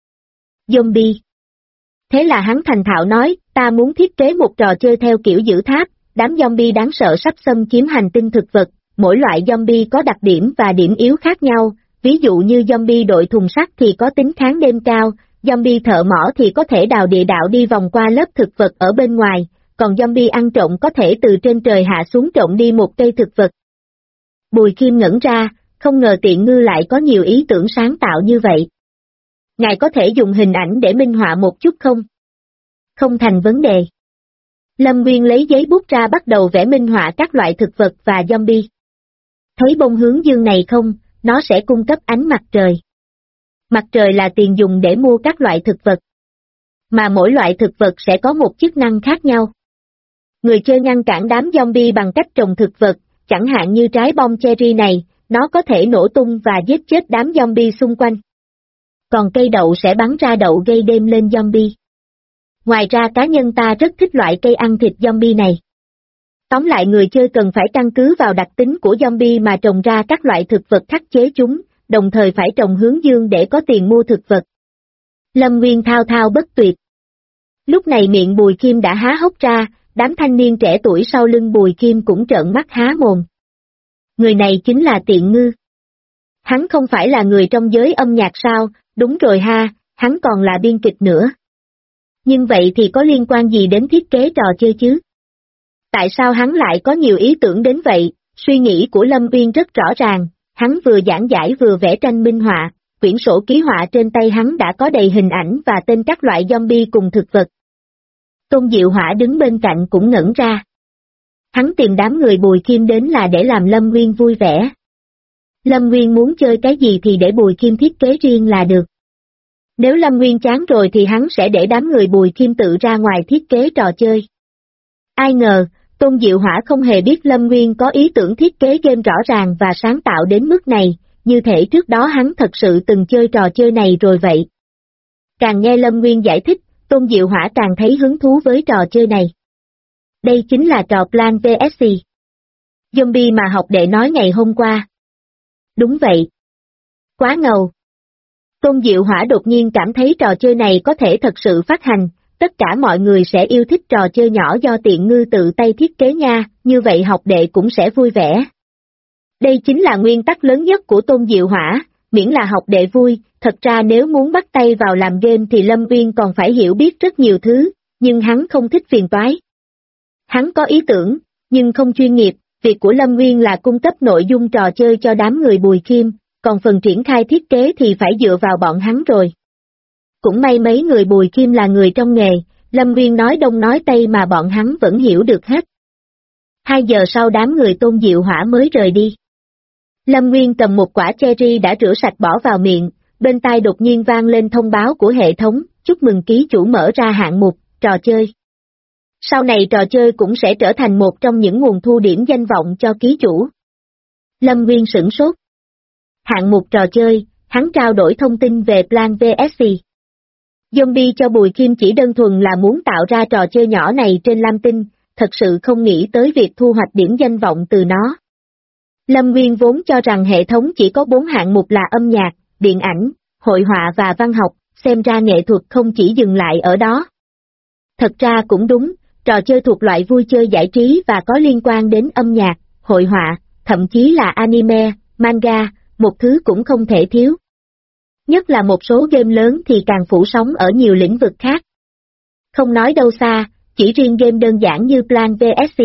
Speaker 1: Zombie. Thế là hắn thành thạo nói, ta muốn thiết kế một trò chơi theo kiểu giữ tháp, đám zombie đáng sợ sắp xâm chiếm hành tinh thực vật, mỗi loại zombie có đặc điểm và điểm yếu khác nhau, ví dụ như zombie đội thùng sắt thì có tính kháng đêm cao, zombie thợ mỏ thì có thể đào địa đạo đi vòng qua lớp thực vật ở bên ngoài, còn zombie ăn trộm có thể từ trên trời hạ xuống trộm đi một cây thực vật. Bùi Kim ngẩn ra, không ngờ Tiện Ngư lại có nhiều ý tưởng sáng tạo như vậy. Ngài có thể dùng hình ảnh để minh họa một chút không? Không thành vấn đề. Lâm Nguyên lấy giấy bút ra bắt đầu vẽ minh họa các loại thực vật và zombie. Thấy bông hướng dương này không, nó sẽ cung cấp ánh mặt trời. Mặt trời là tiền dùng để mua các loại thực vật. Mà mỗi loại thực vật sẽ có một chức năng khác nhau. Người chơi ngăn cản đám zombie bằng cách trồng thực vật, chẳng hạn như trái bom cherry này, nó có thể nổ tung và giết chết đám zombie xung quanh. Còn cây đậu sẽ bắn ra đậu gây đêm lên zombie. Ngoài ra cá nhân ta rất thích loại cây ăn thịt zombie này. Tóm lại người chơi cần phải căn cứ vào đặc tính của zombie mà trồng ra các loại thực vật khắc chế chúng, đồng thời phải trồng hướng dương để có tiền mua thực vật. Lâm Nguyên thao thao bất tuyệt. Lúc này miệng Bùi Kim đã há hốc ra, đám thanh niên trẻ tuổi sau lưng Bùi Kim cũng trợn mắt há mồm. Người này chính là Tiện Ngư. Hắn không phải là người trong giới âm nhạc sao, đúng rồi ha, hắn còn là biên kịch nữa. Nhưng vậy thì có liên quan gì đến thiết kế trò chơi chứ? Tại sao hắn lại có nhiều ý tưởng đến vậy? Suy nghĩ của Lâm Uyên rất rõ ràng, hắn vừa giảng giải vừa vẽ tranh minh họa, quyển sổ ký họa trên tay hắn đã có đầy hình ảnh và tên các loại zombie cùng thực vật. Tôn Diệu Hỏa đứng bên cạnh cũng ngẩn ra. Hắn tìm đám người Bùi Kim đến là để làm Lâm Nguyên vui vẻ. Lâm Nguyên muốn chơi cái gì thì để Bùi Kim thiết kế riêng là được. Nếu Lâm Nguyên chán rồi thì hắn sẽ để đám người Bùi Kim tự ra ngoài thiết kế trò chơi. Ai ngờ, Tôn Diệu Hỏa không hề biết Lâm Nguyên có ý tưởng thiết kế game rõ ràng và sáng tạo đến mức này, như thể trước đó hắn thật sự từng chơi trò chơi này rồi vậy. Càng nghe Lâm Nguyên giải thích, Tôn Diệu Hỏa càng thấy hứng thú với trò chơi này. Đây chính là trò Plan vs Zombie mà học đệ nói ngày hôm qua. Đúng vậy. Quá ngầu. Tôn Diệu Hỏa đột nhiên cảm thấy trò chơi này có thể thật sự phát hành, tất cả mọi người sẽ yêu thích trò chơi nhỏ do Tiện Ngư tự tay thiết kế nha, như vậy học đệ cũng sẽ vui vẻ. Đây chính là nguyên tắc lớn nhất của Tôn Diệu Hỏa, miễn là học đệ vui, thật ra nếu muốn bắt tay vào làm game thì Lâm Uyên còn phải hiểu biết rất nhiều thứ, nhưng hắn không thích phiền toái. Hắn có ý tưởng, nhưng không chuyên nghiệp, việc của Lâm Uyên là cung cấp nội dung trò chơi cho đám người Bùi Kim, còn phần triển khai thiết kế thì phải dựa vào bọn hắn rồi. Cũng may mấy người Bùi Kim là người trong nghề, Lâm Uyên nói đông nói tây mà bọn hắn vẫn hiểu được hết. 2 giờ sau đám người Tôn Diệu Hỏa mới rời đi. Lâm Nguyên cầm một quả cherry đã rửa sạch bỏ vào miệng, bên tai đột nhiên vang lên thông báo của hệ thống, chúc mừng ký chủ mở ra hạng mục, trò chơi. Sau này trò chơi cũng sẽ trở thành một trong những nguồn thu điểm danh vọng cho ký chủ. Lâm Nguyên sửng sốt. Hạng mục trò chơi, hắn trao đổi thông tin về Plan vs Zombie cho Bùi Kim chỉ đơn thuần là muốn tạo ra trò chơi nhỏ này trên Lam Tinh, thật sự không nghĩ tới việc thu hoạch điểm danh vọng từ nó. Lâm Nguyên vốn cho rằng hệ thống chỉ có 4 hạng mục là âm nhạc, điện ảnh, hội họa và văn học, xem ra nghệ thuật không chỉ dừng lại ở đó. Thật ra cũng đúng, trò chơi thuộc loại vui chơi giải trí và có liên quan đến âm nhạc, hội họa, thậm chí là anime, manga, một thứ cũng không thể thiếu. Nhất là một số game lớn thì càng phủ sóng ở nhiều lĩnh vực khác. Không nói đâu xa, chỉ riêng game đơn giản như Plan vs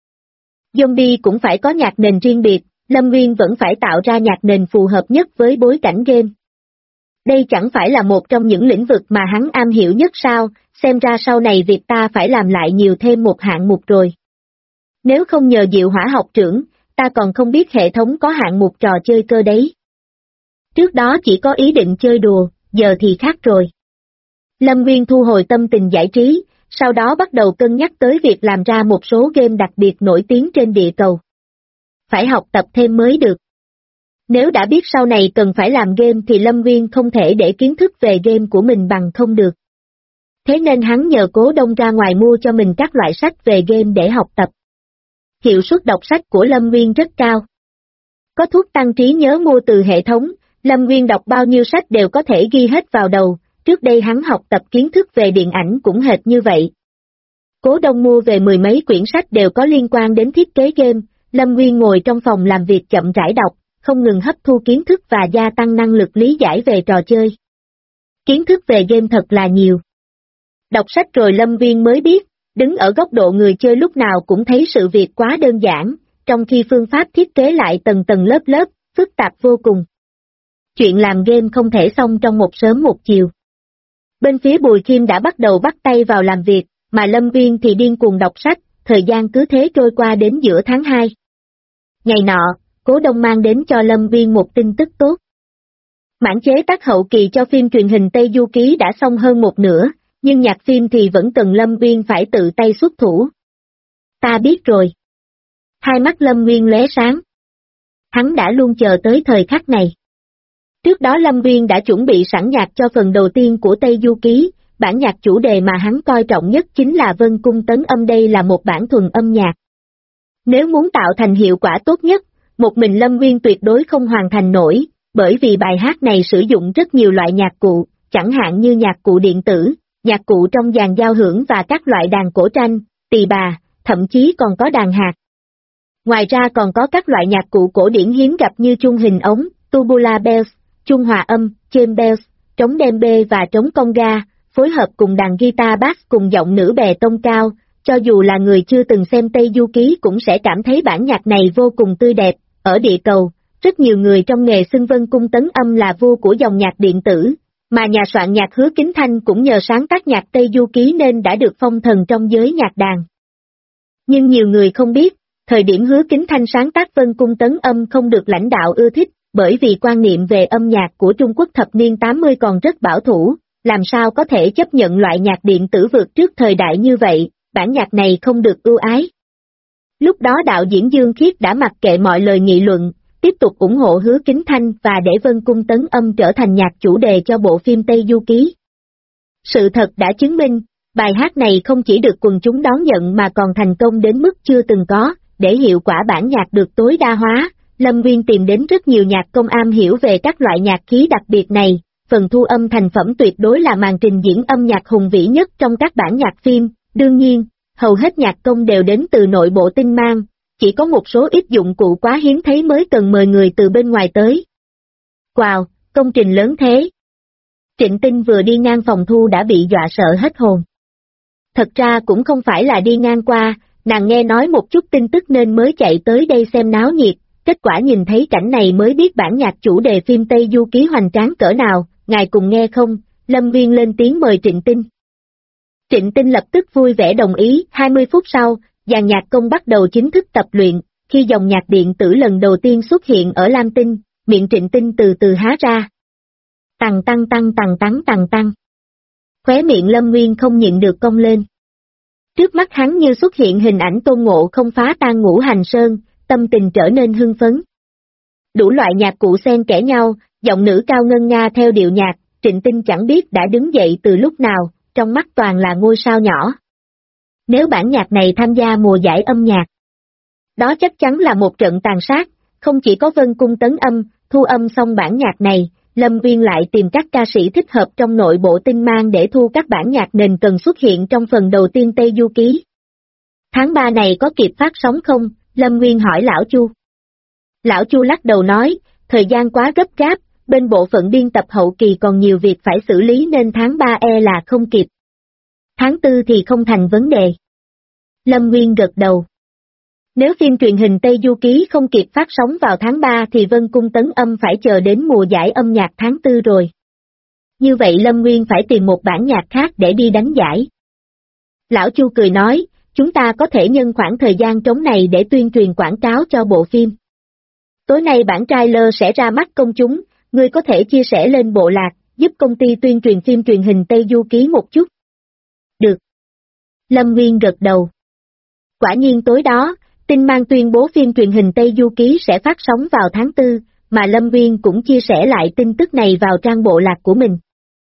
Speaker 1: Zombie cũng phải có nhạc nền riêng biệt, Lâm Nguyên vẫn phải tạo ra nhạc nền phù hợp nhất với bối cảnh game. Đây chẳng phải là một trong những lĩnh vực mà hắn am hiểu nhất sao, xem ra sau này việc ta phải làm lại nhiều thêm một hạng mục rồi. Nếu không nhờ Diệu Hỏa học trưởng, ta còn không biết hệ thống có hạng mục trò chơi cơ đấy. Trước đó chỉ có ý định chơi đùa, giờ thì khác rồi. Lâm Nguyên thu hồi tâm tình giải trí, sau đó bắt đầu cân nhắc tới việc làm ra một số game đặc biệt nổi tiếng trên địa cầu. Phải học tập thêm mới được. Nếu đã biết sau này cần phải làm game thì Lâm Nguyên không thể để kiến thức về game của mình bằng không được. Thế nên hắn nhờ Cố Đông ra ngoài mua cho mình các loại sách về game để học tập. Hiệu suất đọc sách của Lâm Nguyên rất cao. Có thuốc tăng trí nhớ mua từ hệ thống, Lâm Nguyên đọc bao nhiêu sách đều có thể ghi hết vào đầu, trước đây hắn học tập kiến thức về điện ảnh cũng hệt như vậy. Cố Đông mua về 10 mấy quyển sách đều có liên quan đến thiết kế game, Lâm Nguyên ngồi trong phòng làm việc chậm rãi đọc, không ngừng hấp thu kiến thức và gia tăng năng lực lý giải về trò chơi. Kiến thức về game thật là nhiều. Đọc sách rồi Lâm Nguyên mới biết, đứng ở góc độ người chơi lúc nào cũng thấy sự việc quá đơn giản, trong khi phương pháp thiết kế lại tầng tầng lớp lớp, phức tạp vô cùng. Chuyện làm game không thể xong trong một sớm một chiều. Bên phía Bùi Kim đã bắt đầu bắt tay vào làm việc, mà Lâm Nguyên thì điên cuồng đọc sách, thời gian cứ thế trôi qua đến giữa tháng 2. Ngày nọ, Cố Đông mang đến cho Lâm Nguyên một tin tức tốt. Mảng chế tác hậu kỳ cho phim truyền hình Tây Du Ký đã xong hơn một nửa, nhưng nhạc phim thì vẫn cần Lâm Nguyên phải tự tay xuất thủ. Ta biết rồi. Hai mắt Lâm Nguyên lóe sáng. Hắn đã luôn chờ tới thời khắc này. Trước đó Lâm Nguyên đã chuẩn bị sẵn nhạc cho phần đầu tiên của Tây Du Ký, bản nhạc chủ đề mà hắn coi trọng nhất chính là Vân Cung Tấn Âm. Đây là một bản thuần âm nhạc. Nếu muốn tạo thành hiệu quả tốt nhất, một mình Lâm Nguyên tuyệt đối không hoàn thành nổi, bởi vì bài hát này sử dụng rất nhiều loại nhạc cụ, chẳng hạn như nhạc cụ điện tử, nhạc cụ trong dàn giao hưởng và các loại đàn cổ tranh, tỳ bà, thậm chí còn có đàn hạt. Ngoài ra còn có các loại nhạc cụ cổ điển hiếm gặp như chuông hình ống, tubular bells, chuông hòa âm, chain bells, trống djembe và trống conga, phối hợp cùng đàn guitar bass cùng giọng nữ bè tông cao, cho dù là người chưa từng xem Tây Du Ký cũng sẽ cảm thấy bản nhạc này vô cùng tươi đẹp. Ở địa cầu, rất nhiều người trong nghề xưng Vân Cung Tấn Âm là vua của dòng nhạc điện tử, mà nhà soạn nhạc Hứa Kính Thanh cũng nhờ sáng tác nhạc Tây Du Ký nên đã được phong thần trong giới nhạc đàn. Nhưng nhiều người không biết, thời điểm Hứa Kính Thanh sáng tác Vân Cung Tấn Âm không được lãnh đạo ưa thích, bởi vì quan niệm về âm nhạc của Trung Quốc thập niên 80 còn rất bảo thủ, làm sao có thể chấp nhận loại nhạc điện tử vượt trước thời đại như vậy, bản nhạc này không được ưu ái. Lúc đó đạo diễn Dương Khiết đã mặc kệ mọi lời nghị luận, tiếp tục ủng hộ Hứa Kính Thanh và để Vân Cung Tấn Âm trở thành nhạc chủ đề cho bộ phim Tây Du Ký. Sự thật đã chứng minh, bài hát này không chỉ được quần chúng đón nhận mà còn thành công đến mức chưa từng có, để hiệu quả bản nhạc được tối đa hóa. Lâm Nguyên tìm đến rất nhiều nhạc công am hiểu về các loại nhạc khí đặc biệt này, phần thu âm thành phẩm tuyệt đối là màn trình diễn âm nhạc hùng vĩ nhất trong các bản nhạc phim, đương nhiên, hầu hết nhạc công đều đến từ nội bộ Tinh Mang, chỉ có một số ít dụng cụ quá hiếm thấy mới cần mời người từ bên ngoài tới. Wow, công trình lớn thế! Trịnh Tinh vừa đi ngang phòng thu đã bị dọa sợ hết hồn. Thật ra cũng không phải là đi ngang qua, nàng nghe nói một chút tin tức nên mới chạy tới đây xem náo nhiệt. Kết quả nhìn thấy cảnh này mới biết bản nhạc chủ đề phim Tây Du Ký hoành tráng cỡ nào, ngài cùng nghe không? Lâm Nguyên lên tiếng mời Trịnh Tinh. Trịnh Tinh lập tức vui vẻ đồng ý. 20 phút sau, dàn nhạc công bắt đầu chính thức tập luyện, khi dòng nhạc điện tử lần đầu tiên xuất hiện ở Lam Tinh, miệng Trịnh Tinh từ từ há ra. Tằng tăng tăng tằng tắng tằng tăng. Khóe miệng Lâm Nguyên không nhịn được cong lên. Trước mắt hắn như xuất hiện hình ảnh Tôn Ngộ Không phá tan Ngũ Hành Sơn, tâm tình trở nên hưng phấn. Đủ loại nhạc cụ xen kẽ nhau, giọng nữ cao ngân nga theo điệu nhạc, Trịnh Tinh chẳng biết đã đứng dậy từ lúc nào, trong mắt toàn là ngôi sao nhỏ. Nếu bản nhạc này tham gia mùa giải âm nhạc, đó chắc chắn là một trận tàn sát, không chỉ có Vân Cung Tấn Âm, thu âm xong bản nhạc này, Lâm Nguyên lại tìm các ca sĩ thích hợp trong nội bộ Tinh Mang để thu các bản nhạc nền cần xuất hiện trong phần đầu tiên Tây Du Ký. Tháng 3 này có kịp phát sóng không? Lâm Nguyên hỏi Lão Chu. Lão Chu lắc đầu nói, thời gian quá gấp gáp, bên bộ phận biên tập hậu kỳ còn nhiều việc phải xử lý nên tháng 3 là không kịp. Tháng 4 thì không thành vấn đề. Lâm Nguyên gật đầu. Nếu phim truyền hình Tây Du Ký không kịp phát sóng vào tháng 3 thì Vân Cung Tấn Âm phải chờ đến mùa giải âm nhạc tháng 4 rồi. Như vậy Lâm Nguyên phải tìm một bản nhạc khác để đi đánh giải. Lão Chu cười nói, chúng ta có thể nhân khoảng thời gian trống này để tuyên truyền quảng cáo cho bộ phim. Tối nay bản trailer sẽ ra mắt công chúng, ngươi có thể chia sẻ lên bộ lạc, giúp công ty tuyên truyền phim truyền hình Tây Du Ký một chút. Được. Lâm Nguyên gật đầu. Quả nhiên tối đó, Tinh Mang tuyên bố phim truyền hình Tây Du Ký sẽ phát sóng vào tháng 4, mà Lâm Nguyên cũng chia sẻ lại tin tức này vào trang bộ lạc của mình.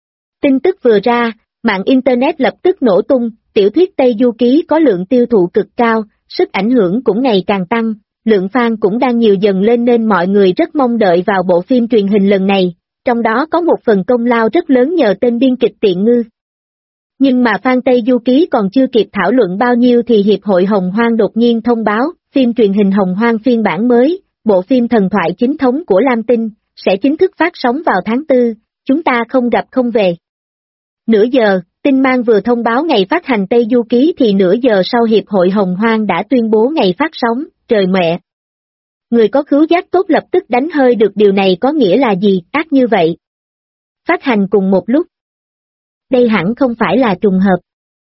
Speaker 1: Tin tức vừa ra, mạng Internet lập tức nổ tung, tiểu thuyết Tây Du Ký có lượng tiêu thụ cực cao, sức ảnh hưởng cũng ngày càng tăng, lượng fan cũng đang nhiều dần lên nên mọi người rất mong đợi vào bộ phim truyền hình lần này, trong đó có một phần công lao rất lớn nhờ tên biên kịch Tiện Ngư. Nhưng mà fan Tây Du Ký còn chưa kịp thảo luận bao nhiêu thì Hiệp hội Hồng Hoang đột nhiên thông báo, phim truyền hình Hồng Hoang phiên bản mới, bộ phim thần thoại chính thống của Lam Tinh, sẽ chính thức phát sóng vào tháng 4, chúng ta không gặp không về. Nửa giờ, Tinh Mang vừa thông báo ngày phát hành Tây Du Ký thì nửa giờ sau Hiệp hội Hồng Hoang đã tuyên bố ngày phát sóng, trời mẹ. Người có khứu giác tốt lập tức đánh hơi được điều này có nghĩa là gì, ác như vậy. Phát hành cùng một lúc. Đây hẳn không phải là trùng hợp.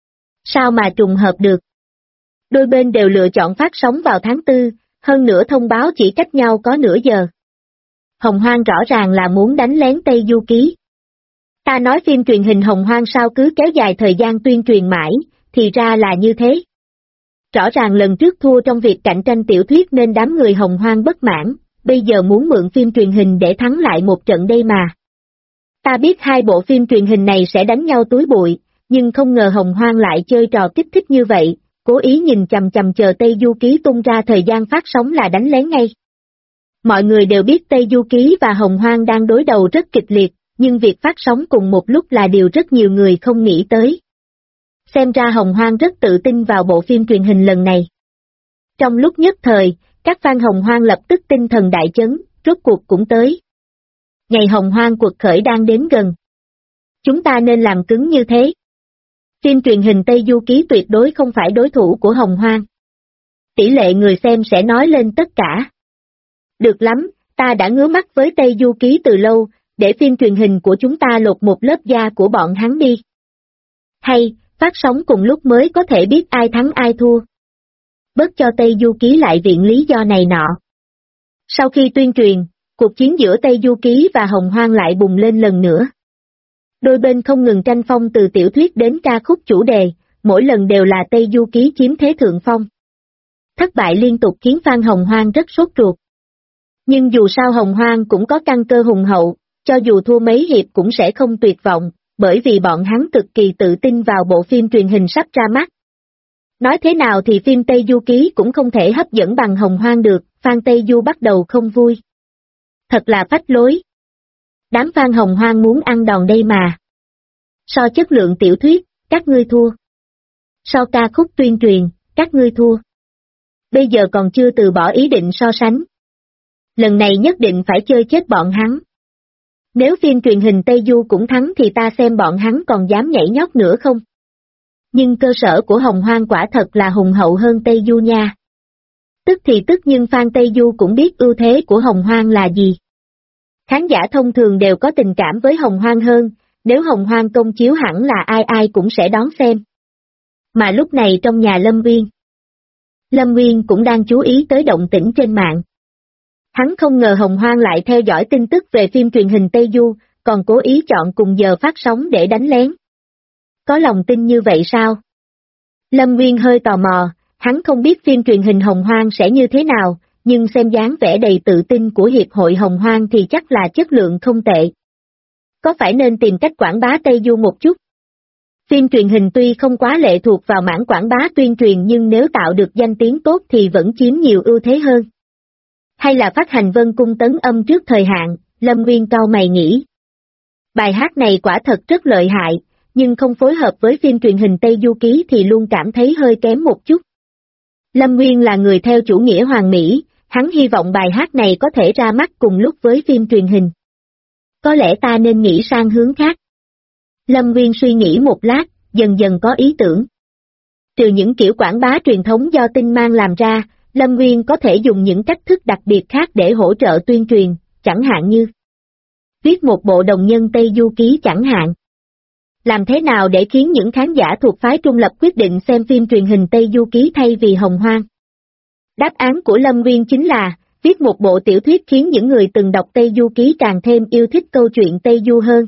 Speaker 1: Sao mà trùng hợp được? Đôi bên đều lựa chọn phát sóng vào tháng 4, hơn nữa thông báo chỉ cách nhau có nửa giờ. Hồng Hoang rõ ràng là muốn đánh lén Tây Du Ký. Ta nói phim truyền hình Hồng Hoang sao cứ kéo dài thời gian tuyên truyền mãi, thì ra là như thế. Rõ ràng lần trước thua trong việc cạnh tranh tiểu thuyết nên đám người Hồng Hoang bất mãn, bây giờ muốn mượn phim truyền hình để thắng lại một trận đây mà. Ta biết hai bộ phim truyền hình này sẽ đánh nhau túi bụi, nhưng không ngờ Hồng Hoang lại chơi trò kích thích như vậy, cố ý nhìn chằm chằm chờ Tây Du Ký tung ra thời gian phát sóng là đánh lén ngay. Mọi người đều biết Tây Du Ký và Hồng Hoang đang đối đầu rất kịch liệt, nhưng việc phát sóng cùng một lúc là điều rất nhiều người không nghĩ tới. Xem ra Hồng Hoang rất tự tin vào bộ phim truyền hình lần này. Trong lúc nhất thời, các fan Hồng Hoang lập tức tinh thần đại chấn, rốt cuộc cũng tới. Ngày Hồng Hoang cuộc khởi đang đến gần. Chúng ta nên làm cứng như thế. Phim truyền hình Tây Du Ký tuyệt đối không phải đối thủ của Hồng Hoang. Tỷ lệ người xem sẽ nói lên tất cả. Được lắm, ta đã ngứa mắt với Tây Du Ký từ lâu, để phim truyền hình của chúng ta lột một lớp da của bọn hắn đi. Hay, phát sóng cùng lúc mới có thể biết ai thắng ai thua. Bớt cho Tây Du Ký lại viện lý do này nọ. Sau khi tuyên truyền, cuộc chiến giữa Tây Du Ký và Hồng Hoang lại bùng lên lần nữa. Đôi bên không ngừng tranh phong từ tiểu thuyết đến ca khúc chủ đề, mỗi lần đều là Tây Du Ký chiếm thế thượng phong. Thất bại liên tục khiến fan Hồng Hoang rất sốt ruột. Nhưng dù sao Hồng Hoang cũng có căn cơ hùng hậu, cho dù thua mấy hiệp cũng sẽ không tuyệt vọng, bởi vì bọn hắn cực kỳ tự tin vào bộ phim truyền hình sắp ra mắt. Nói thế nào thì phim Tây Du Ký cũng không thể hấp dẫn bằng Hồng Hoang được, fan Tây Du bắt đầu không vui. Thật là phách lối. Đám fan Hồng Hoang muốn ăn đòn đây mà. So chất lượng tiểu thuyết, các ngươi thua. So ca khúc tuyên truyền, các ngươi thua. Bây giờ còn chưa từ bỏ ý định so sánh. Lần này nhất định phải chơi chết bọn hắn. Nếu phim truyền hình Tây Du cũng thắng thì ta xem bọn hắn còn dám nhảy nhót nữa không? Nhưng cơ sở của Hồng Hoang quả thật là hùng hậu hơn Tây Du nha. Tức thì tức nhưng fan Tây Du cũng biết ưu thế của Hồng Hoang là gì. Khán giả thông thường đều có tình cảm với Hồng Hoang hơn, nếu Hồng Hoang công chiếu hẳn là ai ai cũng sẽ đón xem. Mà lúc này trong nhà Lâm Nguyên cũng đang chú ý tới động tĩnh trên mạng. Hắn không ngờ Hồng Hoang lại theo dõi tin tức về phim truyền hình Tây Du, còn cố ý chọn cùng giờ phát sóng để đánh lén. Có lòng tin như vậy sao? Lâm Nguyên hơi tò mò, hắn không biết phim truyền hình Hồng Hoang sẽ như thế nào, nhưng xem dáng vẻ đầy tự tin của Hiệp hội Hồng Hoang thì chắc là chất lượng không tệ. Có phải nên tìm cách quảng bá Tây Du một chút? Phim truyền hình tuy không quá lệ thuộc vào mảng quảng bá tuyên truyền nhưng nếu tạo được danh tiếng tốt thì vẫn chiếm nhiều ưu thế hơn. Hay là phát hành Vân Cung Tấn Âm trước thời hạn, Lâm Nguyên cau mày nghĩ. Bài hát này quả thật rất lợi hại, nhưng không phối hợp với phim truyền hình Tây Du Ký thì luôn cảm thấy hơi kém một chút. Lâm Nguyên là người theo chủ nghĩa hoàn mỹ, hắn hy vọng bài hát này có thể ra mắt cùng lúc với phim truyền hình. Có lẽ ta nên nghĩ sang hướng khác. Lâm Nguyên suy nghĩ một lát, dần dần có ý tưởng. Trừ những kiểu quảng bá truyền thống do Tinh Mang làm ra, Lâm Nguyên có thể dùng những cách thức đặc biệt khác để hỗ trợ tuyên truyền, chẳng hạn như viết một bộ đồng nhân Tây Du Ký chẳng hạn. Làm thế nào để khiến những khán giả thuộc phái trung lập quyết định xem phim truyền hình Tây Du Ký thay vì Hồng Hoang? Đáp án của Lâm Nguyên chính là viết một bộ tiểu thuyết khiến những người từng đọc Tây Du Ký càng thêm yêu thích câu chuyện Tây Du hơn.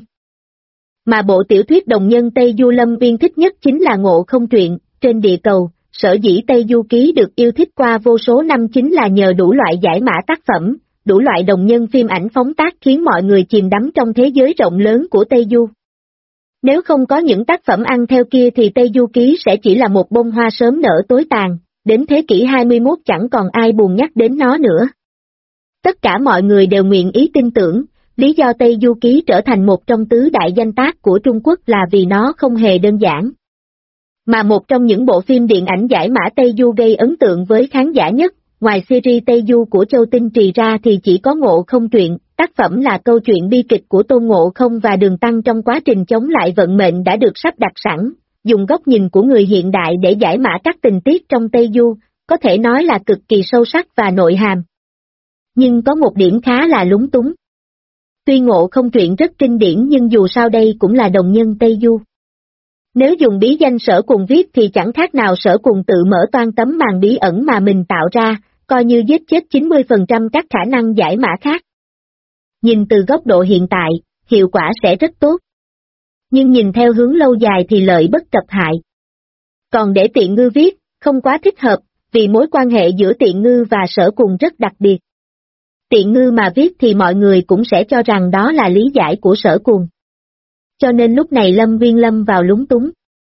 Speaker 1: Mà bộ tiểu thuyết đồng nhân Tây Du Lâm Nguyên thích nhất chính là Ngộ Không truyện, trên địa cầu, sở dĩ Tây Du Ký được yêu thích qua vô số năm chính là nhờ đủ loại giải mã tác phẩm, đủ loại đồng nhân phim ảnh phóng tác khiến mọi người chìm đắm trong thế giới rộng lớn của Tây Du. Nếu không có những tác phẩm ăn theo kia thì Tây Du Ký sẽ chỉ là một bông hoa sớm nở tối tàn, đến thế kỷ 21 chẳng còn ai buồn nhắc đến nó nữa. Tất cả mọi người đều nguyện ý tin tưởng, lý do Tây Du Ký trở thành một trong tứ đại danh tác của Trung Quốc là vì nó không hề đơn giản. Mà một trong những bộ phim điện ảnh giải mã Tây Du gây ấn tượng với khán giả nhất, ngoài series Tây Du của Châu Tinh Trì ra thì chỉ có Ngộ Không truyện, tác phẩm là câu chuyện bi kịch của Tôn Ngộ Không và Đường Tăng trong quá trình chống lại vận mệnh đã được sắp đặt sẵn, dùng góc nhìn của người hiện đại để giải mã các tình tiết trong Tây Du, có thể nói là cực kỳ sâu sắc và nội hàm. Nhưng có một điểm khá là lúng túng. Tuy Ngộ Không truyện rất kinh điển nhưng dù sao đây cũng là đồng nhân Tây Du. Nếu dùng bí danh Sở Cùng viết thì chẳng khác nào Sở Cùng tự mở toan tấm màn bí ẩn mà mình tạo ra, coi như giết chết 90% các khả năng giải mã khác. Nhìn từ góc độ hiện tại, hiệu quả sẽ rất tốt. Nhưng nhìn theo hướng lâu dài thì lợi bất cập hại. Còn để Tiện Ngư viết, không quá thích hợp, vì mối quan hệ giữa Tiện Ngư và Sở Cùng rất đặc biệt. Tiện Ngư mà viết thì mọi người cũng sẽ cho rằng đó là lý giải của Sở Cùng. Cho nên lúc này Lâm Nguyên lâm vào lúng túng.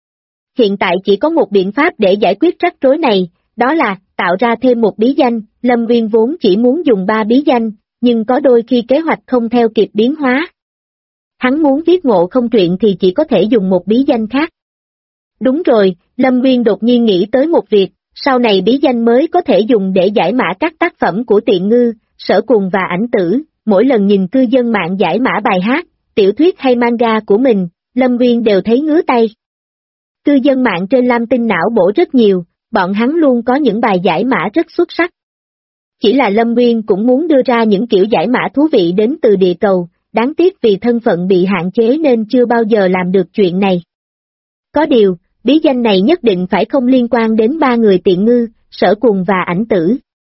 Speaker 1: Hiện tại chỉ có một biện pháp để giải quyết rắc rối này, đó là tạo ra thêm một bí danh. Lâm Nguyên vốn chỉ muốn dùng 3 bí danh, nhưng có đôi khi kế hoạch không theo kịp biến hóa. Hắn muốn viết Ngộ Không truyện thì chỉ có thể dùng một bí danh khác. Đúng rồi, Lâm Nguyên đột nhiên nghĩ tới một việc, sau này bí danh mới có thể dùng để giải mã các tác phẩm của Tiện Ngư, Sở Cùng và Ảnh Tử. Mỗi lần nhìn cư dân mạng giải mã bài hát, tiểu thuyết hay manga của mình, Lâm Nguyên đều thấy ngứa tay. Cư dân mạng trên Lam Tinh não bổ rất nhiều, bọn hắn luôn có những bài giải mã rất xuất sắc. Chỉ là Lâm Nguyên cũng muốn đưa ra những kiểu giải mã thú vị đến từ địa cầu, đáng tiếc vì thân phận bị hạn chế nên chưa bao giờ làm được chuyện này. Có điều, bí danh này nhất định phải không liên quan đến 3 người Tiện Ngư, Sở Cùng và Ảnh Tử.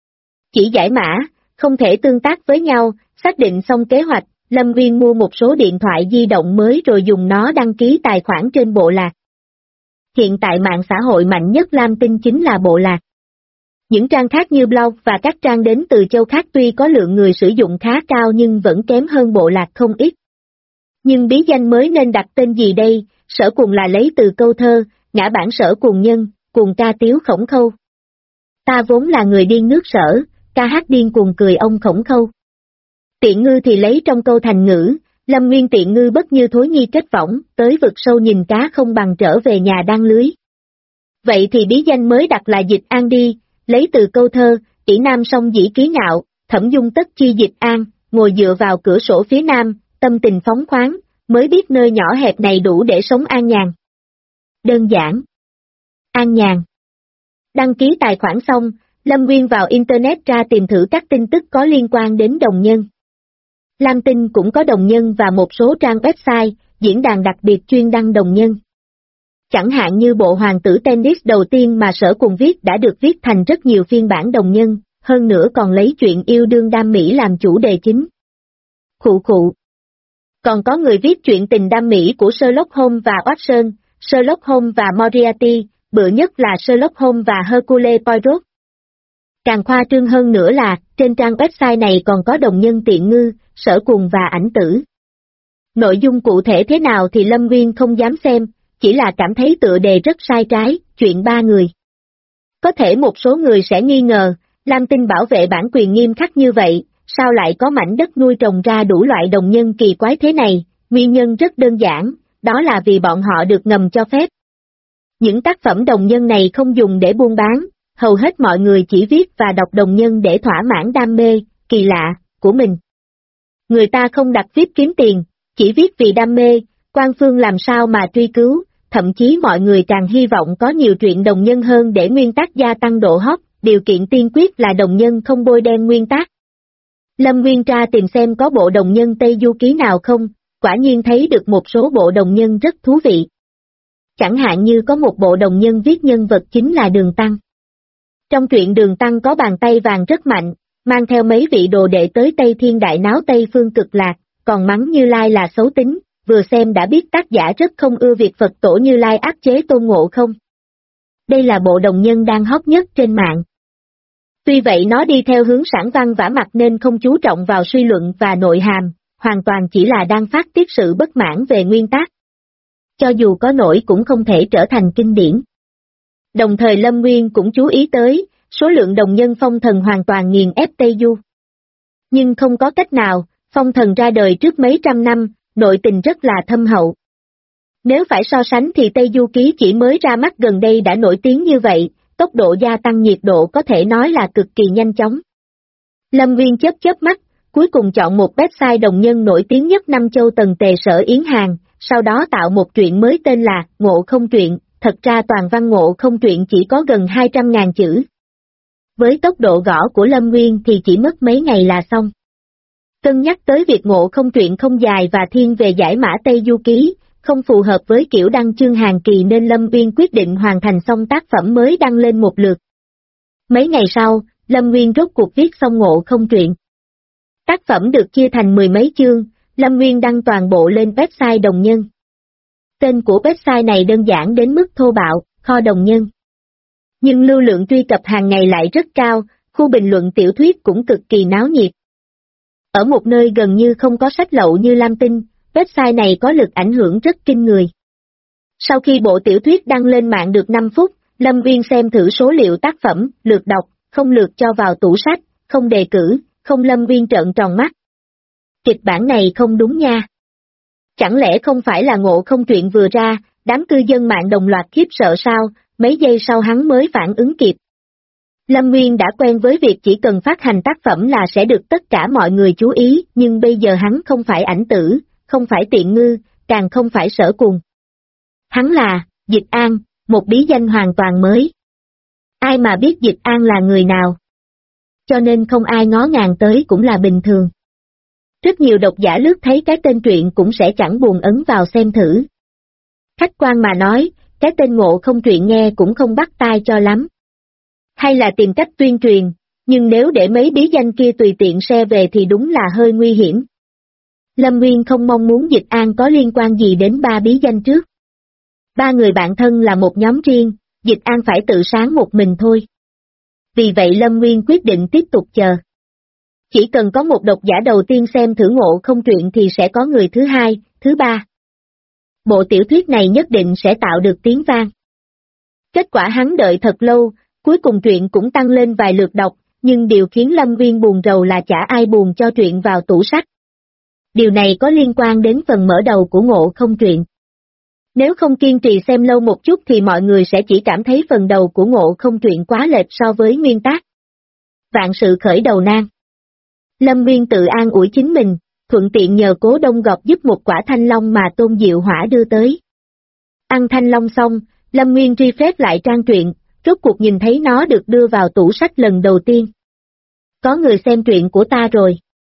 Speaker 1: Chỉ giải mã, không thể tương tác với nhau. Xác định xong kế hoạch, Lâm Nguyên mua một số điện thoại di động mới rồi dùng nó đăng ký tài khoản trên bộ lạc. Hiện tại mạng xã hội mạnh nhất Lam Tinh chính là bộ lạc. Những trang khác như blog và các trang đến từ châu khác tuy có lượng người sử dụng khá cao nhưng vẫn kém hơn bộ lạc không ít. Nhưng bí danh mới nên đặt tên gì đây? Sở Cùng là lấy từ câu thơ, ngã bản sở cuồng nhân, cuồng ca tiếu khổng khâu. Ta vốn là người điên nước Sở, ca hát điên cuồng cười ông khổng khâu. Tiện Ngư thì lấy trong câu thành ngữ, Lâm Nguyên Tiện Ngư bất như thối nhi kết võng, tới vực sâu nhìn cá không bằng trở về nhà đan lưới. Vậy thì bí danh mới đặt là Dịch An đi, lấy từ câu thơ, ỷ nam song dĩ ký ngạo, thẩm dung tất chi dịch an, ngồi dựa vào cửa sổ phía nam, tâm tình phóng khoáng, mới biết nơi nhỏ hẹp này đủ để sống an nhàn. Đơn giản. An nhàn. Đăng ký tài khoản xong, Lâm Nguyên vào Internet ra tìm thử các tin tức có liên quan đến đồng nhân. Lam Tinh cũng có đồng nhân và một số trang website, diễn đàn đặc biệt chuyên đăng đồng nhân. Chẳng hạn như bộ Hoàng tử tennis đầu tiên mà Sở Cùng viết đã được viết thành rất nhiều phiên bản đồng nhân, hơn nữa còn lấy chuyện yêu đương đam mỹ làm chủ đề chính. Khụ khụ. Còn có người viết chuyện tình đam mỹ của Sherlock Holmes và Watson, Sherlock Holmes và Moriarty, bựa nhất là Sherlock Holmes và Hercule Poirot. Càng khoa trương hơn nữa là, trên trang website này còn có đồng nhân Tiện Ngư, Sở Cùng và Ảnh Tử. Nội dung cụ thể thế nào thì Lâm Nguyên không dám xem, chỉ là cảm thấy tựa đề rất sai trái, chuyện 3 người. Có thể một số người sẽ nghi ngờ, Lam Tinh bảo vệ bản quyền nghiêm khắc như vậy, sao lại có mảnh đất nuôi trồng ra đủ loại đồng nhân kỳ quái thế này? Nguyên nhân rất đơn giản, đó là vì bọn họ được ngầm cho phép. Những tác phẩm đồng nhân này không dùng để buôn bán, hầu hết mọi người chỉ viết và đọc đồng nhân để thỏa mãn đam mê, kỳ lạ, của mình. Người ta không đặt viết kiếm tiền, chỉ viết vì đam mê, quan phương làm sao mà truy cứu, thậm chí mọi người càng hy vọng có nhiều truyện đồng nhân hơn để nguyên tác gia tăng độ hot, điều kiện tiên quyết là đồng nhân không bôi đen nguyên tác. Lâm Nguyên tra tìm xem có bộ đồng nhân Tây Du Ký nào không, quả nhiên thấy được một số bộ đồng nhân rất thú vị. Chẳng hạn như có một bộ đồng nhân viết nhân vật chính là Đường Tăng. Trong truyện Đường Tăng có bàn tay vàng rất mạnh, mang theo mấy vị đồ đệ tới Tây Thiên Đại náo Tây Phương Cực Lạc, còn mắng Như Lai là xấu tính, vừa xem đã biết tác giả rất không ưa việc Phật tổ Như Lai áp chế Tôn Ngộ Không. Đây là bộ đồng nhân đang hot nhất trên mạng. Tuy vậy nó đi theo hướng sản văn vả mặt nên không chú trọng vào suy luận và nội hàm, hoàn toàn chỉ là đang phát tiết sự bất mãn về nguyên tác. Cho dù có nổi cũng không thể trở thành kinh điển. Đồng thời Lâm Nguyên cũng chú ý tới, số lượng đồng nhân Phong Thần hoàn toàn nghiền ép Tây Du. Nhưng không có cách nào, Phong Thần ra đời trước mấy trăm năm, nội tình rất là thâm hậu. Nếu phải so sánh thì Tây Du Ký chỉ mới ra mắt gần đây đã nổi tiếng như vậy, tốc độ gia tăng nhiệt độ có thể nói là cực kỳ nhanh chóng. Lâm Nguyên chớp mắt, cuối cùng chọn một website đồng nhân nổi tiếng nhất Nam Châu Tần Tề Sở Yến Hàng, sau đó tạo một truyện mới tên là Ngộ Không truyện, thật ra toàn văn Ngộ Không truyện chỉ có gần 200.000 chữ. Với tốc độ gõ của Lâm Nguyên thì chỉ mất mấy ngày là xong. Cân nhắc tới việc Ngộ Không truyện không dài và thiên về giải mã Tây Du Ký, không phù hợp với kiểu đăng chương hàng kỳ nên Lâm Nguyên quyết định hoàn thành xong tác phẩm mới đăng lên một lượt. Mấy ngày sau, Lâm Nguyên rốt cuộc viết xong Ngộ Không truyện. Tác phẩm được chia thành 10 mấy chương, Lâm Nguyên đăng toàn bộ lên website đồng nhân. Tên của website này đơn giản đến mức thô bạo, kho đồng nhân. Nhưng lưu lượng truy cập hàng ngày lại rất cao, khu bình luận tiểu thuyết cũng cực kỳ náo nhiệt. Ở một nơi gần như không có sách lậu như Lam Tinh, website này có lực ảnh hưởng rất kinh người. Sau khi bộ tiểu thuyết đăng lên mạng được 5 phút, Lâm Uyên xem thử số liệu tác phẩm, lượt đọc, không lượt cho vào tủ sách, không đề cử, không. Lâm Uyên trợn tròn mắt. Kịch bản này không đúng nha. Chẳng lẽ không phải là Ngộ Không truyện vừa ra, đám cư dân mạng đồng loạt khiếp sợ sao, mấy giây sau hắn mới phản ứng kịp. Lâm Nguyên đã quen với việc chỉ cần phát hành tác phẩm là sẽ được tất cả mọi người chú ý, nhưng bây giờ hắn không phải Ảnh Tử, không phải Tiện Ngư, càng không phải Sở Cùng. Hắn là Dịch An, một bí danh hoàn toàn mới. Ai mà biết Dịch An là người nào? Cho nên không ai ngó ngàng tới cũng là bình thường. Rất nhiều độc giả lướt thấy cái tên truyện cũng sẽ chẳng buồn ấn vào xem thử. Khách quan mà nói, cái tên Ngộ Không truyện nghe cũng không bắt tai cho lắm. Hay là tìm cách tuyên truyền, nhưng nếu để mấy bí danh kia tùy tiện share về thì đúng là hơi nguy hiểm. Lâm Nguyên không mong muốn Dịch An có liên quan gì đến 3 bí danh trước. 3 người bạn thân là một nhóm riêng, Dịch An phải tự sáng một mình thôi. Vì vậy Lâm Nguyên quyết định tiếp tục chờ. Chỉ cần có một độc giả đầu tiên xem thử Ngộ Không truyện thì sẽ có người thứ hai, thứ ba. Bộ tiểu thuyết này nhất định sẽ tạo được tiếng vang. Kết quả hắn đợi thật lâu, cuối cùng truyện cũng tăng lên vài lượt đọc, nhưng điều khiến Lâm Nguyên buồn rầu là chả ai buồn cho truyện vào tủ sách. Điều này có liên quan đến phần mở đầu của Ngộ Không truyện. Nếu không kiên trì xem lâu một chút thì mọi người sẽ chỉ cảm thấy phần đầu của Ngộ Không truyện quá lệch so với nguyên tác. Vạn sự khởi đầu nan. Lâm Nguyên tự an ủi chính mình, thuận tiện nhờ Cố Đông gọt giúp một quả thanh long mà Tôn Diệu Hỏa đưa tới. Ăn thanh long xong, Lâm Nguyên refresh lại trang truyện, rốt cuộc nhìn thấy nó được đưa vào tủ sách lần đầu tiên. Có người xem truyện của ta rồi.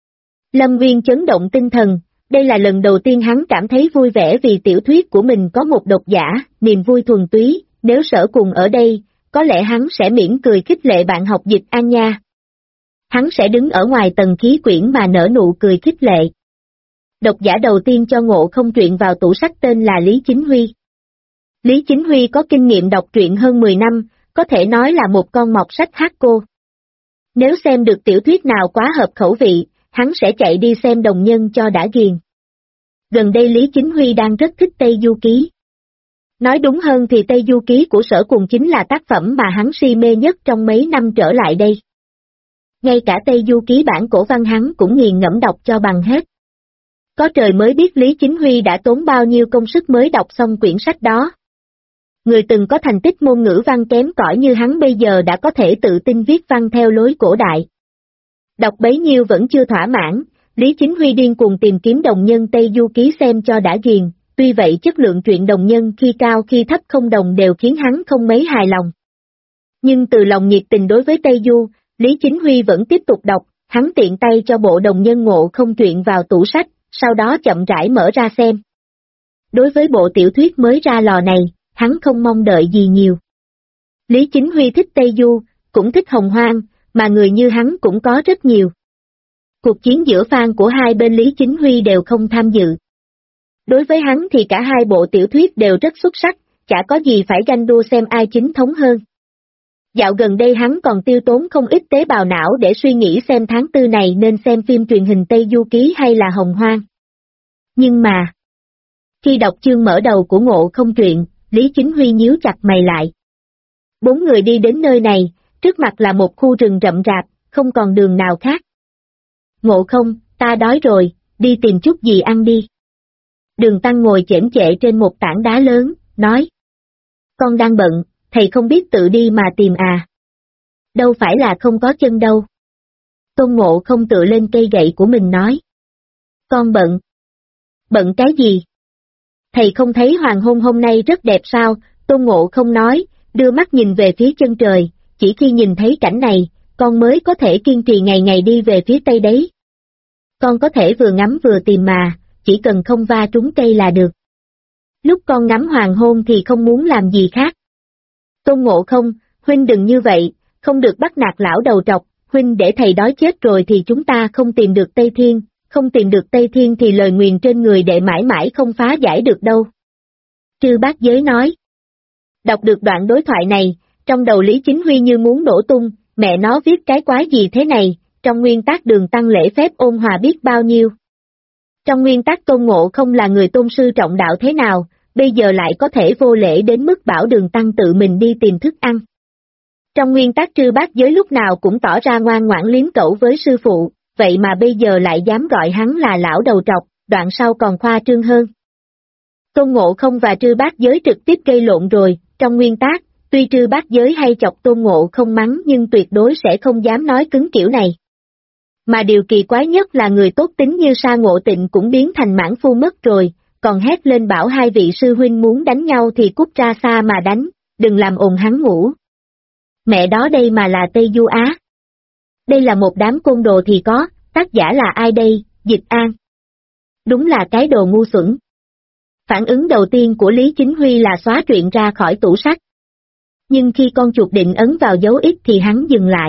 Speaker 1: Lâm Nguyên chấn động tinh thần, đây là lần đầu tiên hắn cảm thấy vui vẻ vì tiểu thuyết của mình có một độc giả, niềm vui thuần túy, nếu Sở Cùng ở đây, có lẽ hắn sẽ mỉm cười khích lệ bạn học Dịch An nha. Hắn sẽ đứng ở ngoài tầng khí quyển mà nở nụ cười khích lệ. Độc giả đầu tiên cho Ngộ Không truyện vào tủ sách tên là Lý Chính Huy. Lý Chính Huy có kinh nghiệm đọc truyện hơn 10 năm, có thể nói là một con mọt sách hát cô. Nếu xem được tiểu thuyết nào quá hợp khẩu vị, hắn sẽ chạy đi xem Đồng Nhân cho đã ghiền. Gần đây Lý Chính Huy đang rất thích Tây Du Ký. Nói đúng hơn thì Tây Du Ký của Sở Cùng chính là tác phẩm mà hắn si mê nhất trong mấy năm trở lại đây. Ngay cả Tây Du Ký bản cổ văn hắn cũng nghiền ngẫm đọc cho bằng hết. Có trời mới biết Lý Chính Huy đã tốn bao nhiêu công sức mới đọc xong quyển sách đó. Người từng có thành tích môn ngữ văn kém cỏi như hắn bây giờ đã có thể tự tin viết văn theo lối cổ đại. Đọc bấy nhiêu vẫn chưa thỏa mãn, Lý Chính Huy điên cuồng tìm kiếm Đồng Nhân Tây Du Ký xem cho đã ghiền, tuy vậy chất lượng truyện Đồng Nhân khi cao khi thấp không đồng đều khiến hắn không mấy hài lòng. Nhưng từ lòng nhiệt tình đối với Tây Du, Lý Chính Huy vẫn tiếp tục đọc, hắn tiện tay cho bộ Đồng Nhân Ngộ Không truyện vào tủ sách, sau đó chậm rãi mở ra xem. Đối với bộ tiểu thuyết mới ra lò này, hắn không mong đợi gì nhiều. Lý Chính Huy thích Tây Du, cũng thích Hồng Hoang, mà người như hắn cũng có rất nhiều. Cuộc chiến giữa fan của hai bên Lý Chính Huy đều không tham dự. Đối với hắn thì cả hai bộ tiểu thuyết đều rất xuất sắc, chả có gì phải ganh đua xem ai chính thống hơn. Dạo gần đây hắn còn tiêu tốn không ít tế bào não để suy nghĩ xem tháng 4 này nên xem phim truyền hình Tây Du Ký hay là Hồng Hoang. Nhưng mà, khi đọc chương mở đầu của Ngộ Không truyện, Lý Chính Huy nhíu chặt mày lại. 4 người đi đến nơi này, trước mặt là một khu rừng rậm rạp, không còn đường nào khác. Ngộ Không, ta đói rồi, đi tìm chút gì ăn đi. Đường Tăng ngồi chễm chệ trên một tảng đá lớn, nói. Con đang bận, thầy không biết tự đi mà tìm à. Đâu phải là không có chân đâu. Tôn Ngộ Không tựa lên cây gậy của mình nói. Con bận. Bận cái gì? Thầy không thấy hoàng hôn hôm nay rất đẹp sao? Tôn Ngộ Không nói, đưa mắt nhìn về phía chân trời, chỉ khi nhìn thấy cảnh này, con mới có thể kiên trì ngày ngày đi về phía tây đấy. Con có thể vừa ngắm vừa tìm mà, chỉ cần không va trúng cây là được. Lúc con ngắm hoàng hôn thì không muốn làm gì khác. Tôn Ngộ Không, huynh đừng như vậy, không được bắt nạt lão đầu trọc, huynh để thầy đói chết rồi thì chúng ta không tìm được Tây Thiên, không tìm được Tây Thiên thì lời nguyền trên người đệ mãi mãi không phá giải được đâu. Trư Bát Giới nói. Đọc được đoạn đối thoại này, trong đầu Lý Chính Huy như muốn nổ tung, mẹ nó viết cái quái gì thế này, trong nguyên tác Đường Tăng lễ phép ôn hòa biết bao nhiêu. Trong nguyên tác Tôn Ngộ Không là người tôn sư trọng đạo thế nào, bây giờ lại có thể vô lễ đến mức bảo Đường Tăng tự mình đi tìm thức ăn. Trong nguyên tắc Trư Bát Giới lúc nào cũng tỏ ra ngoan ngoãn liếm cẩu với sư phụ, vậy mà bây giờ lại dám gọi hắn là lão đầu trọc, đoạn sau còn khoa trương hơn. Tôn Ngộ Không và Trư Bát Giới trực tiếp gây lộn rồi, trong nguyên tắc, tuy Trư Bát Giới hay chọc Tôn Ngộ Không mắng nhưng tuyệt đối sẽ không dám nói cứng kiểu này. Mà điều kỳ quái nhất là người tốt tính như Sa Ngộ Tịnh cũng biến thành mãn phu mất rồi, còn hét lên bảo hai vị sư huynh muốn đánh nhau thì cút ra xa mà đánh, đừng làm ồn hắn ngủ. Mẹ đó đây mà là Tây Du Á. Đây là một đám côn đồ thì có, tác giả là ai đây, Dịch An. Đúng là cái đồ ngu xuẩn. Phản ứng đầu tiên của Lý Chính Huy là xóa truyện ra khỏi tủ sách. Nhưng khi con chuột định ấn vào dấu X thì hắn dừng lại.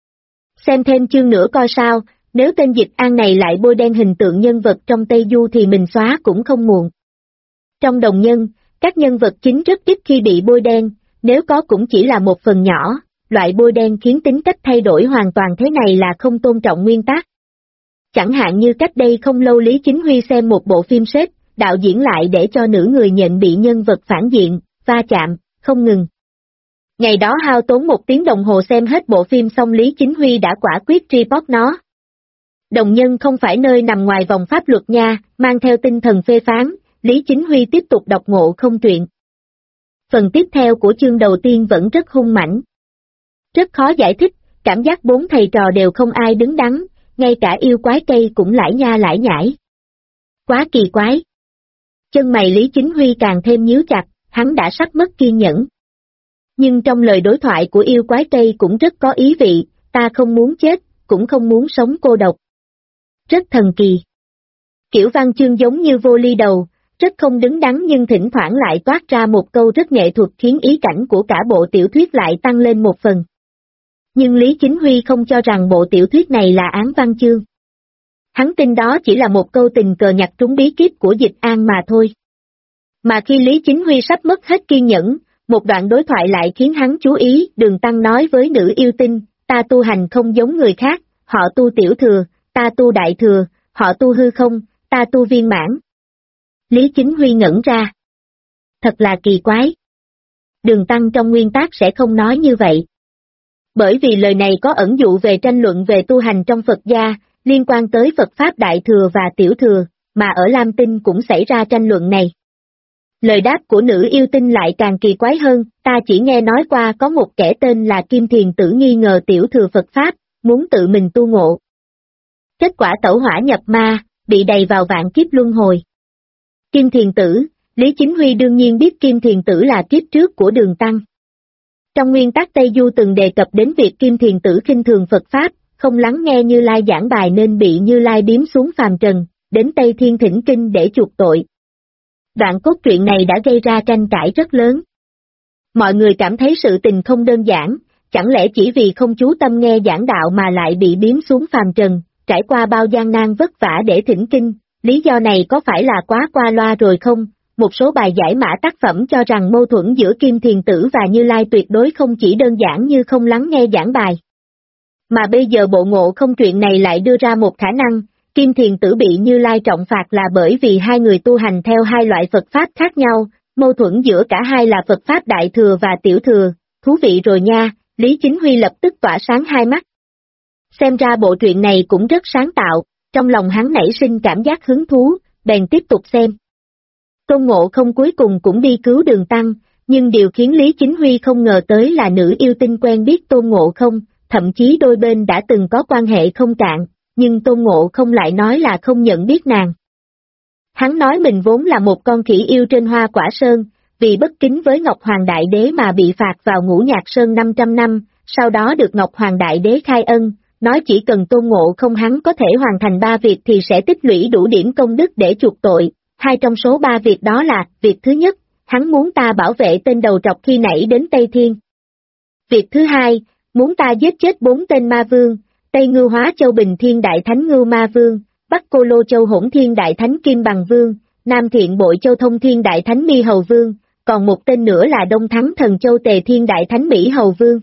Speaker 1: Xem thêm chương nữa coi sao, nếu tên Dịch An này lại bôi đen hình tượng nhân vật trong Tây Du thì mình xóa cũng không muộn. Trong đồng nhân, các nhân vật chính rất ít khi bị bôi đen, nếu có cũng chỉ là một phần nhỏ, loại bôi đen khiến tính cách thay đổi hoàn toàn thế này là không tôn trọng nguyên tắc. Chẳng hạn như cách đây không lâu Lý Chính Huy xem một bộ phim sếp, đạo diễn lại để cho nữ người nhện bị nhân vật phản diện, va chạm, không ngừng. Ngày đó hao tốn 1 tiếng đồng hồ xem hết bộ phim xong Lý Chính Huy đã quả quyết report nó. Đồng nhân không phải nơi nằm ngoài vòng pháp luật nha, mang theo tinh thần phê phán, Lý Chính Huy tiếp tục đọc Ngộ Không truyện. Phần tiếp theo của chương đầu tiên vẫn rất hung mãnh. Rất khó giải thích, cảm giác 4 thầy trò đều không ai đứng đắn, ngay cả yêu quái cây cũng lải nha lải nhải. Quá kỳ quái. Chân mày Lý Chính Huy càng thêm nhíu chặt, hắn đã sắp mất kiên nhẫn. Nhưng trong lời đối thoại của yêu quái cây cũng rất có ý vị, ta không muốn chết, cũng không muốn sống cô độc. Rất thần kỳ. Kiểu văn chương giống như vô ly đầu, rất không đứng đắn nhưng thỉnh thoảng lại toát ra một câu rất nghệ thuật khiến ý cảnh của cả bộ tiểu thuyết lại tăng lên một phần. Nhưng Lý Chính Huy không cho rằng bộ tiểu thuyết này là án văn chương. Hắn tin đó chỉ là một câu tình cờ nhặt trúng bí kíp của Dịch An mà thôi. Mà khi Lý Chính Huy sắp mất hết kiên nhẫn, một đoạn đối thoại lại khiến hắn chú ý, Đường Tăng nói với nữ yêu tinh, ta tu hành không giống người khác, họ tu tiểu thừa, ta tu đại thừa, họ tu hư không, ta tu viên mãn. Lý Chính Huy ngẩn ra. Thật là kỳ quái. Đường Tăng trong nguyên tắc sẽ không nói như vậy. Bởi vì lời này có ẩn dụ về tranh luận về tu hành trong Phật gia, liên quan tới Phật Pháp Đại Thừa và Tiểu Thừa, mà ở Lam Tinh cũng xảy ra tranh luận này. Lời đáp của nữ yêu tinh lại càng kỳ quái hơn, ta chỉ nghe nói qua có một kẻ tên là Kim Thiền Tử nghi ngờ Tiểu Thừa Phật Pháp, muốn tự mình tu ngộ. Kết quả tẩu hỏa nhập ma, bị đầy vào vạn kiếp luân hồi. Kim Thiền Tử, Lý Chính Huy đương nhiên biết Kim Thiền Tử là kiếp trước của Đường Tăng. Trong nguyên tắc Tây Du từng đề cập đến việc Kim Thiền Tử khinh thường Phật Pháp, không lắng nghe Như Lai giảng bài nên bị Như Lai biếm xuống phàm trần, đến Tây Thiên thỉnh kinh để chuộc tội. Đoạn cốt truyện này đã gây ra tranh cãi rất lớn. Mọi người cảm thấy sự tình không đơn giản, chẳng lẽ chỉ vì không chú tâm nghe giảng đạo mà lại bị biếm xuống phàm trần, trải qua bao gian nan vất vả để thỉnh kinh, lý do này có phải là quá qua loa rồi không? Một số bài giải mã tác phẩm cho rằng mâu thuẫn giữa Kim Thiền Tử và Như Lai tuyệt đối không chỉ đơn giản như không lắng nghe giảng bài. Mà bây giờ bộ Ngộ Không truyện này lại đưa ra một khả năng, Kim Thiền Tử bị Như Lai trọng phạt là bởi vì hai người tu hành theo hai loại Phật Pháp khác nhau, mâu thuẫn giữa cả hai là Phật Pháp Đại Thừa và Tiểu Thừa, thú vị rồi nha, Lý Chính Huy lập tức tỏa sáng hai mắt. Xem ra bộ truyện này cũng rất sáng tạo, trong lòng hắn nảy sinh cảm giác hứng thú, bèn tiếp tục xem. Tôn Ngộ Không cuối cùng cũng đi cứu Đường Tăng, nhưng điều khiến Lý Chính Huy không ngờ tới là nữ yêu tinh quen biết Tôn Ngộ Không, thậm chí đôi bên đã từng có quan hệ không cạn, nhưng Tôn Ngộ Không lại nói là không nhận biết nàng. Hắn nói mình vốn là một con khỉ yêu trên Hoa Quả Sơn, vì bất kính với Ngọc Hoàng Đại Đế mà bị phạt vào Ngũ Nhạc Sơn 500 năm, sau đó được Ngọc Hoàng Đại Đế khai ân, nói chỉ cần Tôn Ngộ Không hắn có thể hoàn thành 3 việc thì sẽ tích lũy đủ điểm công đức để chuộc tội. Hai trong số 3 việc đó là, việc thứ nhất, hắn muốn ta bảo vệ tên đầu trọc khi nãy đến Tây Thiên. Việc thứ hai, muốn ta giết chết 4 tên ma vương, Tây Ngưu Hóa Châu Bình Thiên Đại Thánh Ngưu Ma Vương, Bắc Cô Lô Châu Hỗn Thiên Đại Thánh Kim Bằng Vương, Nam Thiện Bội Châu Thông Thiên Đại Thánh Mi Hầu Vương, còn một tên nữa là Đông Thắng Thần Châu Tề Thiên Đại Thánh Mỹ Hầu Vương.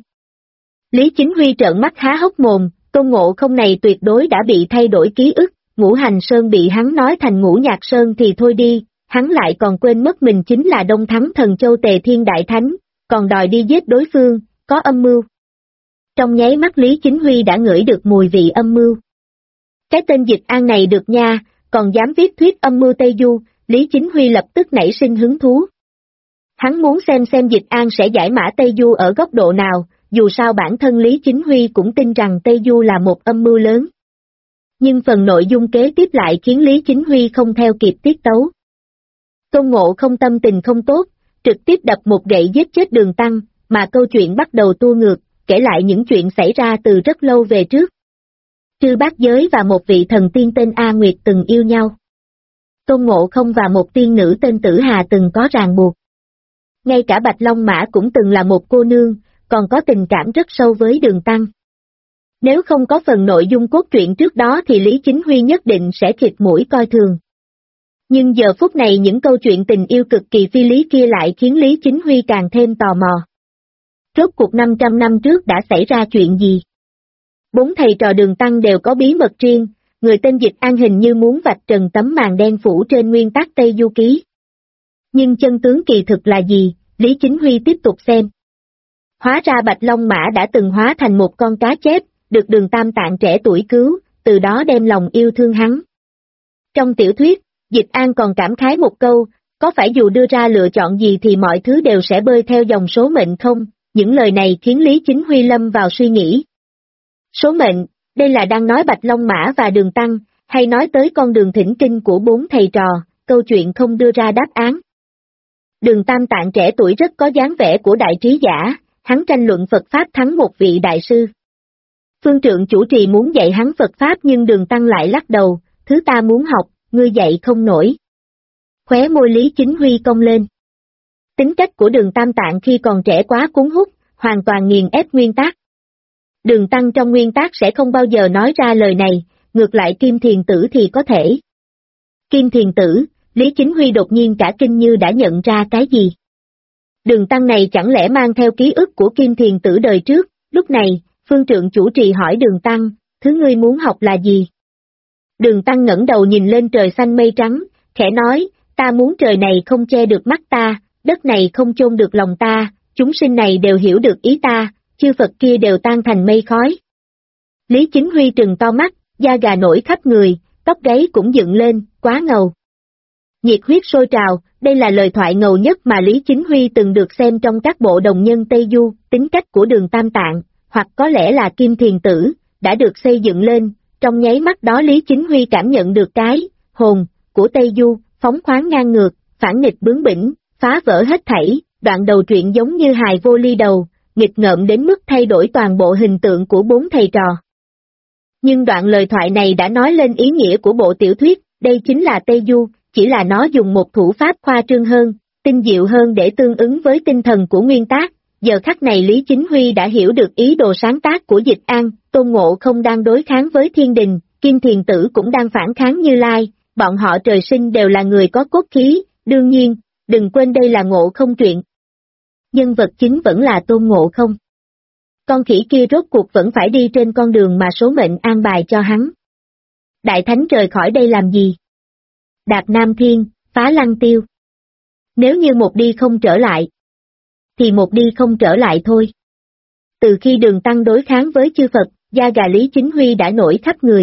Speaker 1: Lý Chính Huy trợn mắt há hốc mồm, Tôn Ngộ Không này tuyệt đối đã bị thay đổi ký ức, Ngũ Hành Sơn bị hắn nói thành Ngũ Nhạc Sơn thì thôi đi, hắn lại còn quên mất mình chính là Đông Thắng Thần Châu Tề Thiên Đại Thánh, còn đòi đi giết đối phương, có âm mưu. Trong nháy mắt Lý Chính Huy đã ngửi được mùi vị âm mưu. Cái tên Dịch An này được nha, còn dám viết thuyết âm mưu Tây Du, Lý Chính Huy lập tức nảy sinh hứng thú. Hắn muốn xem Dịch An sẽ giải mã Tây Du ở góc độ nào, dù sao bản thân Lý Chính Huy cũng tin rằng Tây Du là một âm mưu lớn. Nhưng phần nội dung kế tiếp lại khiến Lý Chính Huy không theo kịp tiết tấu. Tôn Ngộ Không tâm tình không tốt, trực tiếp đập một gậy giết chết Đường Tăng, mà câu chuyện bắt đầu tua ngược, kể lại những chuyện xảy ra từ rất lâu về trước. Trư Bát Giới và một vị thần tiên tên A Nguyệt từng yêu nhau. Tôn Ngộ Không và một tiên nữ tên Tử Hà từng có ràng buộc. Ngay cả Bạch Long Mã cũng từng là một cô nương, còn có tình cảm rất sâu với Đường Tăng. Nếu không có phần nội dung cốt truyện trước đó thì Lý Chính Huy nhất định sẽ khịt mũi coi thường. Nhưng giờ phút này những câu chuyện tình yêu cực kỳ phi lý kia lại khiến Lý Chính Huy càng thêm tò mò. Rốt cuộc 500 năm trước đã xảy ra chuyện gì? 4 thầy trò Đường Tăng đều có bí mật riêng, người tên Dịch An hình như muốn vạch trần tấm màn đen phủ trên nguyên tắc Tây Du Ký. Nhưng chân tướng kỳ thực là gì? Lý Chính Huy tiếp tục xem. Hóa ra Bạch Long Mã đã từng hóa thành một con cá chép, được Đường Tam Tạng trẻ tuổi cứu, từ đó đem lòng yêu thương hắn. Trong tiểu thuyết, Dịch An còn cảm khái một câu, có phải dù đưa ra lựa chọn gì thì mọi thứ đều sẽ bơi theo dòng số mệnh không? Những lời này khiến Lý Chính Huy lâm vào suy nghĩ. Số mệnh, đây là đang nói Bạch Long Mã và Đường Tăng, hay nói tới con đường thỉnh kinh của 4 thầy trò, câu chuyện không đưa ra đáp án. Đường Tam Tạng trẻ tuổi rất có dáng vẻ của đại trí giả, hắn tranh luận Phật Pháp thắng một vị đại sư. Phương Trượng chủ trì muốn dạy hắn Phật Pháp nhưng Đường Tăng lại lắc đầu, thứ ta muốn học, ngươi dạy không nổi. Khóe môi Lý Chính Huy cong lên. Tính cách của Đường Tam Tạng khi còn trẻ quá cuốn hút, hoàn toàn nghiền ép nguyên tắc. Đường Tăng trong nguyên tắc sẽ không bao giờ nói ra lời này, ngược lại Kim Thiền Tử thì có thể. Kim Thiền Tử, Lý Chính Huy đột nhiên cả kinh như đã nhận ra cái gì. Đường Tăng này chẳng lẽ mang theo ký ức của Kim Thiền Tử đời trước, lúc này, Phương Trượng chủ trì hỏi Đường Tăng, thứ ngươi muốn học là gì? Đường Tăng ngẩng đầu nhìn lên trời xanh mây trắng, khẽ nói, ta muốn trời này không che được mắt ta, đất này không chôn được lòng ta, chúng sinh này đều hiểu được ý ta, chư Phật kia đều tan thành mây khói. Lý Chính Huy trừng to mắt, da gà nổi khắp người, tóc gáy cũng dựng lên, quá ngầu. Nhiệt huyết sôi trào, đây là lời thoại ngầu nhất mà Lý Chính Huy từng được xem trong các bộ đồng nhân Tây Du, tính cách của Đường Tam Tạng, hoặc có lẽ là Kim Thiền Tử, đã được xây dựng lên, trong nháy mắt đó Lý Chính Huy cảm nhận được cái hồn của Tây Du, phóng khoáng ngang ngược, phản nghịch bướng bỉnh, phá vỡ hết thảy, đoạn đầu truyện giống như hài vô ly đầu, nghịch ngợm đến mức thay đổi toàn bộ hình tượng của 4 thầy trò. Nhưng đoạn lời thoại này đã nói lên ý nghĩa của bộ tiểu thuyết, đây chính là Tây Du, chỉ là nó dùng một thủ pháp khoa trương hơn, tinh diệu hơn để tương ứng với tinh thần của nguyên tác. Giờ khắc này Lý Chính Huy đã hiểu được ý đồ sáng tác của Dịch An, Tôn Ngộ Không đang đối kháng với thiên đình, Kim Thiền Tử cũng đang phản kháng Như Lai, bọn họ trời sinh đều là người có cốt khí, đương nhiên, đừng quên đây là Ngộ Không truyện. Nhân vật chính vẫn là Tôn Ngộ Không. Con khỉ kia rốt cuộc vẫn phải đi trên con đường mà số mệnh an bài cho hắn. Đại Thánh rời khỏi đây làm gì? Đạp Nam Thiên, phá Lăng Tiêu. Nếu như một đi không trở lại, thì một đi không trở lại thôi. Từ khi Đường Tăng đối kháng với chư Phật, da gà Lý Chính Huy đã nổi khắp người.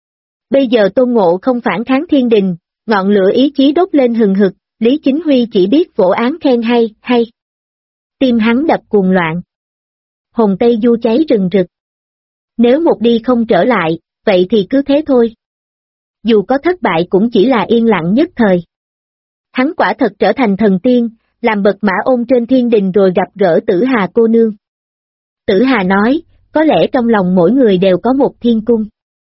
Speaker 1: Bây giờ Tôn Ngộ Không phản kháng thiên đình, ngọn lửa ý chí đốt lên hừng hực, Lý Chính Huy chỉ biết vỗ án khen hay. Tim hắn đập cuồng loạn. Hồn Tây Du cháy rừng rực. Nếu một đi không trở lại, vậy thì cứ thế thôi. Dù có thất bại cũng chỉ là yên lặng nhất thời. Hắn quả thật trở thành thần tiên, làm bậc mã ôn trên thiên đình rồi gặp gỡ Tử Hà cô nương. Tử Hà nói, có lẽ trong lòng mỗi người đều có một thiên cung.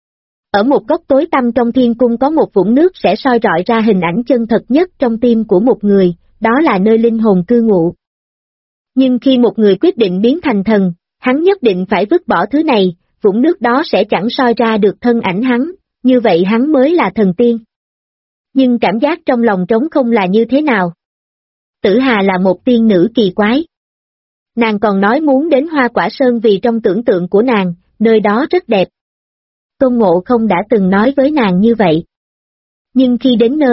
Speaker 1: Ở một góc tối tăm trong thiên cung có một vũng nước sẽ soi rọi ra hình ảnh chân thật nhất trong tim của một người, đó là nơi linh hồn cư ngụ. Nhưng khi một người quyết định biến thành thần, hắn nhất định phải vứt bỏ thứ này, vũng nước đó sẽ chẳng soi ra được thân ảnh hắn, như vậy hắn mới là thần tiên. Nhưng cảm giác trong lòng trống không là như thế nào? Tử Hà là một tiên nữ kỳ quái. Nàng còn nói muốn đến Hoa Quả Sơn vì trong tưởng tượng của nàng, nơi đó rất đẹp. Tôn Ngộ Không đã từng nói với nàng như vậy. Nhưng khi đến nơi,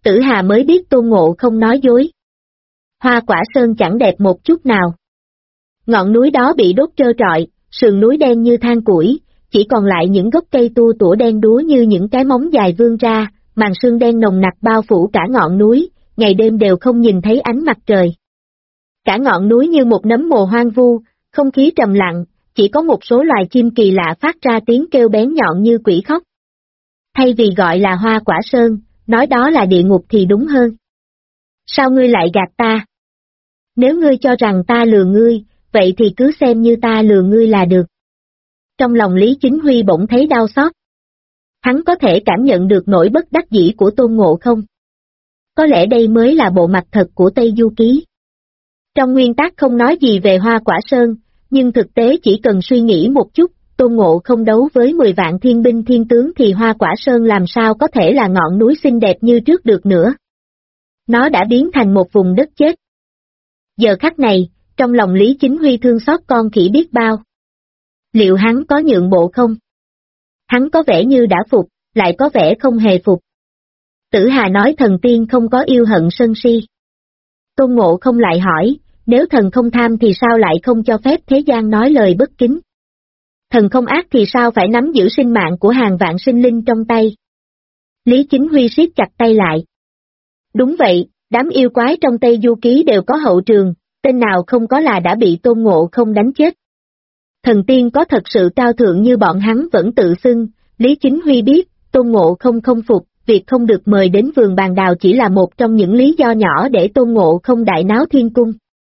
Speaker 1: Tử Hà mới biết Tôn Ngộ không nói dối. Hoa Quả Sơn chẳng đẹp một chút nào. Ngọn núi đó bị đốt trơ trọi, sườn núi đen như than củi, chỉ còn lại những gốc cây tua tủa đen đúa như những cái móng dài vươn ra, màn sương đen nồng nặc bao phủ cả ngọn núi, ngày đêm đều không nhìn thấy ánh mặt trời. Cả ngọn núi như một nấm mồ hoang vu, không khí trầm lặng, chỉ có một số loài chim kỳ lạ phát ra tiếng kêu bén nhọn như quỷ khóc. Thay vì gọi là Hoa Quả Sơn, nói đó là địa ngục thì đúng hơn. Sao ngươi lại gạt ta? Nếu ngươi cho rằng ta lừa ngươi, vậy thì cứ xem như ta lừa ngươi là được. Trong lòng Lý Chính Huy bỗng thấy đau xót. Hắn có thể cảm nhận được nỗi bất đắc dĩ của Tôn Ngộ không. Có lẽ đây mới là bộ mặt thật của Tây Du Ký. Trong nguyên tắc không nói gì về Hoa Quả Sơn, nhưng thực tế chỉ cần suy nghĩ một chút, Tôn Ngộ không đấu với 10 vạn thiên binh thiên tướng thì Hoa Quả Sơn làm sao có thể là ngọn núi xinh đẹp như trước được nữa. Nó đã biến thành một vùng đất chết. Giờ khắc này, trong lòng Lý Chính Huy thương xót con khỉ biết bao. Liệu hắn có nhượng bộ không? Hắn có vẻ như đã phục, lại có vẻ không hề phục. Tử Hà nói thần tiên không có yêu hận sân si. Tôn Ngộ không lại hỏi, nếu thần không tham thì sao lại không cho phép thế gian nói lời bất kính? Thần không ác thì sao phải nắm giữ sinh mạng của hàng vạn sinh linh trong tay? Lý Chính Huy siết chặt tay lại. Đúng vậy, đám yêu quái trong Tây Du Ký đều có hậu trường, tên nào không có là đã bị Tôn Ngộ không đánh chết. Thần tiên có thật sự cao thượng như bọn hắn vẫn tự xưng, Lý Chính Huy biết, Tôn Ngộ không không phục, việc không được mời đến vườn bàn đào chỉ là một trong những lý do nhỏ để Tôn Ngộ không đại náo thiên cung.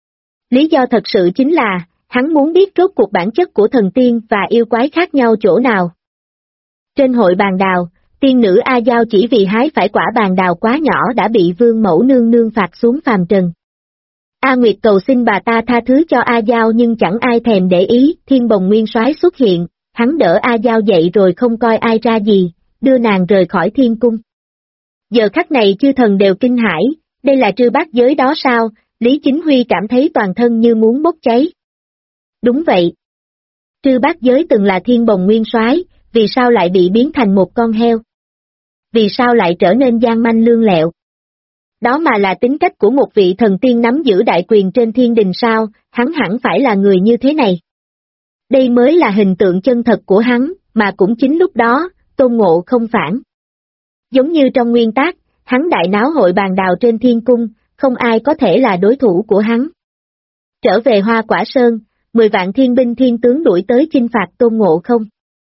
Speaker 1: Lý do thật sự chính là, hắn muốn biết rốt cuộc bản chất của thần tiên và yêu quái khác nhau chỗ nào. Trên hội bàn đào, tiên nữ A Giao chỉ vì hái phải quả bàn đào quá nhỏ đã bị Vương Mẫu Nương Nương phạt xuống phàm trần. A Nguyệt cầu xin bà ta tha thứ cho A Giao nhưng chẳng ai thèm để ý, Thiên Bồng Nguyên Soái xuất hiện, hắn đỡ A Giao dậy rồi không coi ai ra gì, đưa nàng rời khỏi thiên cung. Giờ khắc này chư thần đều kinh hãi, đây là Trư Bát Giới đó sao? Lý Chính Huy cảm thấy toàn thân như muốn bốc cháy. Đúng vậy. Trư Bát Giới từng là Thiên Bồng Nguyên Soái, vì sao lại bị biến thành một con heo? Vì sao lại trở nên gian manh lương lẹo? Đó mà là tính cách của một vị thần tiên nắm giữ đại quyền trên thiên đình sao, hắn hẳn phải là người như thế này. Đây mới là hình tượng chân thật của hắn, mà cũng chính lúc đó, Tôn Ngộ không phản. Giống như trong nguyên tác, hắn đại náo hội bàn đào trên thiên cung, không ai có thể là đối thủ của hắn. Trở về Hoa Quả Sơn, 10 vạn thiên binh thiên tướng đuổi tới chinh phạt Tôn Ngộ không.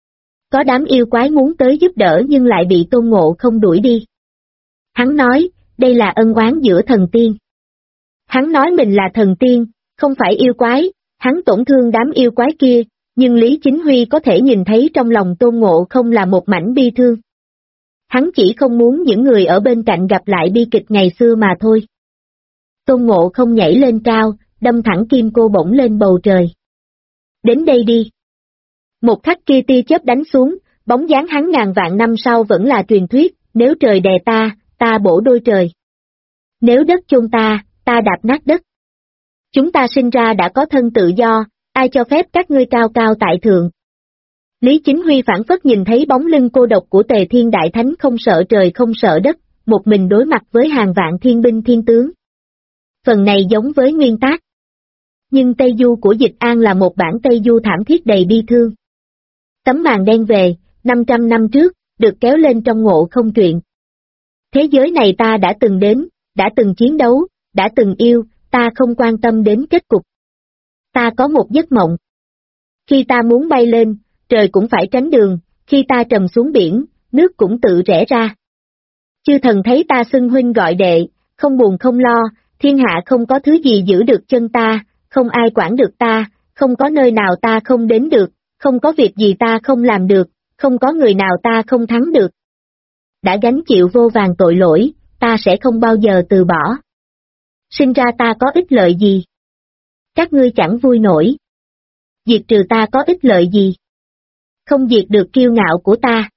Speaker 1: Có đám yêu quái muốn tới giúp đỡ nhưng lại bị Tôn Ngộ không đuổi đi. Hắn nói, đây là ân oán giữa thần tiên. Hắn nói mình là thần tiên, không phải yêu quái, hắn tổn thương đám yêu quái kia, nhưng Lý Chính Huy có thể nhìn thấy trong lòng Tôn Ngộ không là một mảnh bi thương. Hắn chỉ không muốn những người ở bên cạnh gặp lại bi kịch ngày xưa mà thôi. Tôn Ngộ không nhảy lên cao, đâm thẳng kim cô bổng lên bầu trời. Đến đây đi. Một khắc kia tia chớp đánh xuống, bóng dáng hắn ngàn vạn năm sau vẫn là truyền thuyết, nếu trời đè ta, ta bổ đôi trời. Nếu đất chôn ta, ta đạp nát đất. Chúng ta sinh ra đã có thân tự do, ai cho phép các ngươi cao cao tại thượng. Lý Chính Huy phản phất nhìn thấy bóng lưng cô độc của Tề Thiên Đại Thánh không sợ trời không sợ đất, một mình đối mặt với hàng vạn thiên binh thiên tướng. Phần này giống với nguyên tác. Nhưng Tây Du của Dịch An là một bản Tây Du thảm thiết đầy bi thương. Tấm màn đen về, 500 năm trước, được kéo lên trong Ngộ không truyện. Thế giới này ta đã từng đến, đã từng chiến đấu, đã từng yêu, ta không quan tâm đến kết cục. Ta có một giấc mộng. Khi ta muốn bay lên, trời cũng phải tránh đường, khi ta trầm xuống biển, nước cũng tự rẽ ra. Chư thần thấy ta xưng huynh gọi đệ, không buồn không lo, thiên hạ không có thứ gì giữ được chân ta, không ai quản được ta, không có nơi nào ta không đến được, không có việc gì ta không làm được, không có người nào ta không thắng được. Đã gánh chịu vô vàn tội lỗi, ta sẽ không bao giờ từ bỏ. Sinh ra ta có ích lợi gì? Các ngươi chẳng vui nổi. Diệt trừ ta có ích lợi gì? Không diệt được kiêu ngạo của ta.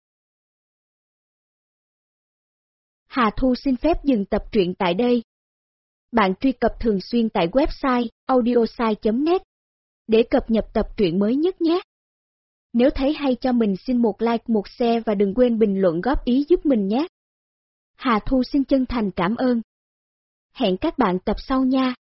Speaker 2: Hà Thu xin phép dừng tập truyện tại đây. Bạn truy cập thường xuyên tại website audiosai.net để cập nhật tập truyện mới nhất nhé. Nếu thấy hay cho mình xin một like, một share và đừng quên bình luận góp ý giúp mình nhé. Hà Thu xin chân thành cảm ơn. Hẹn các bạn tập sau nha.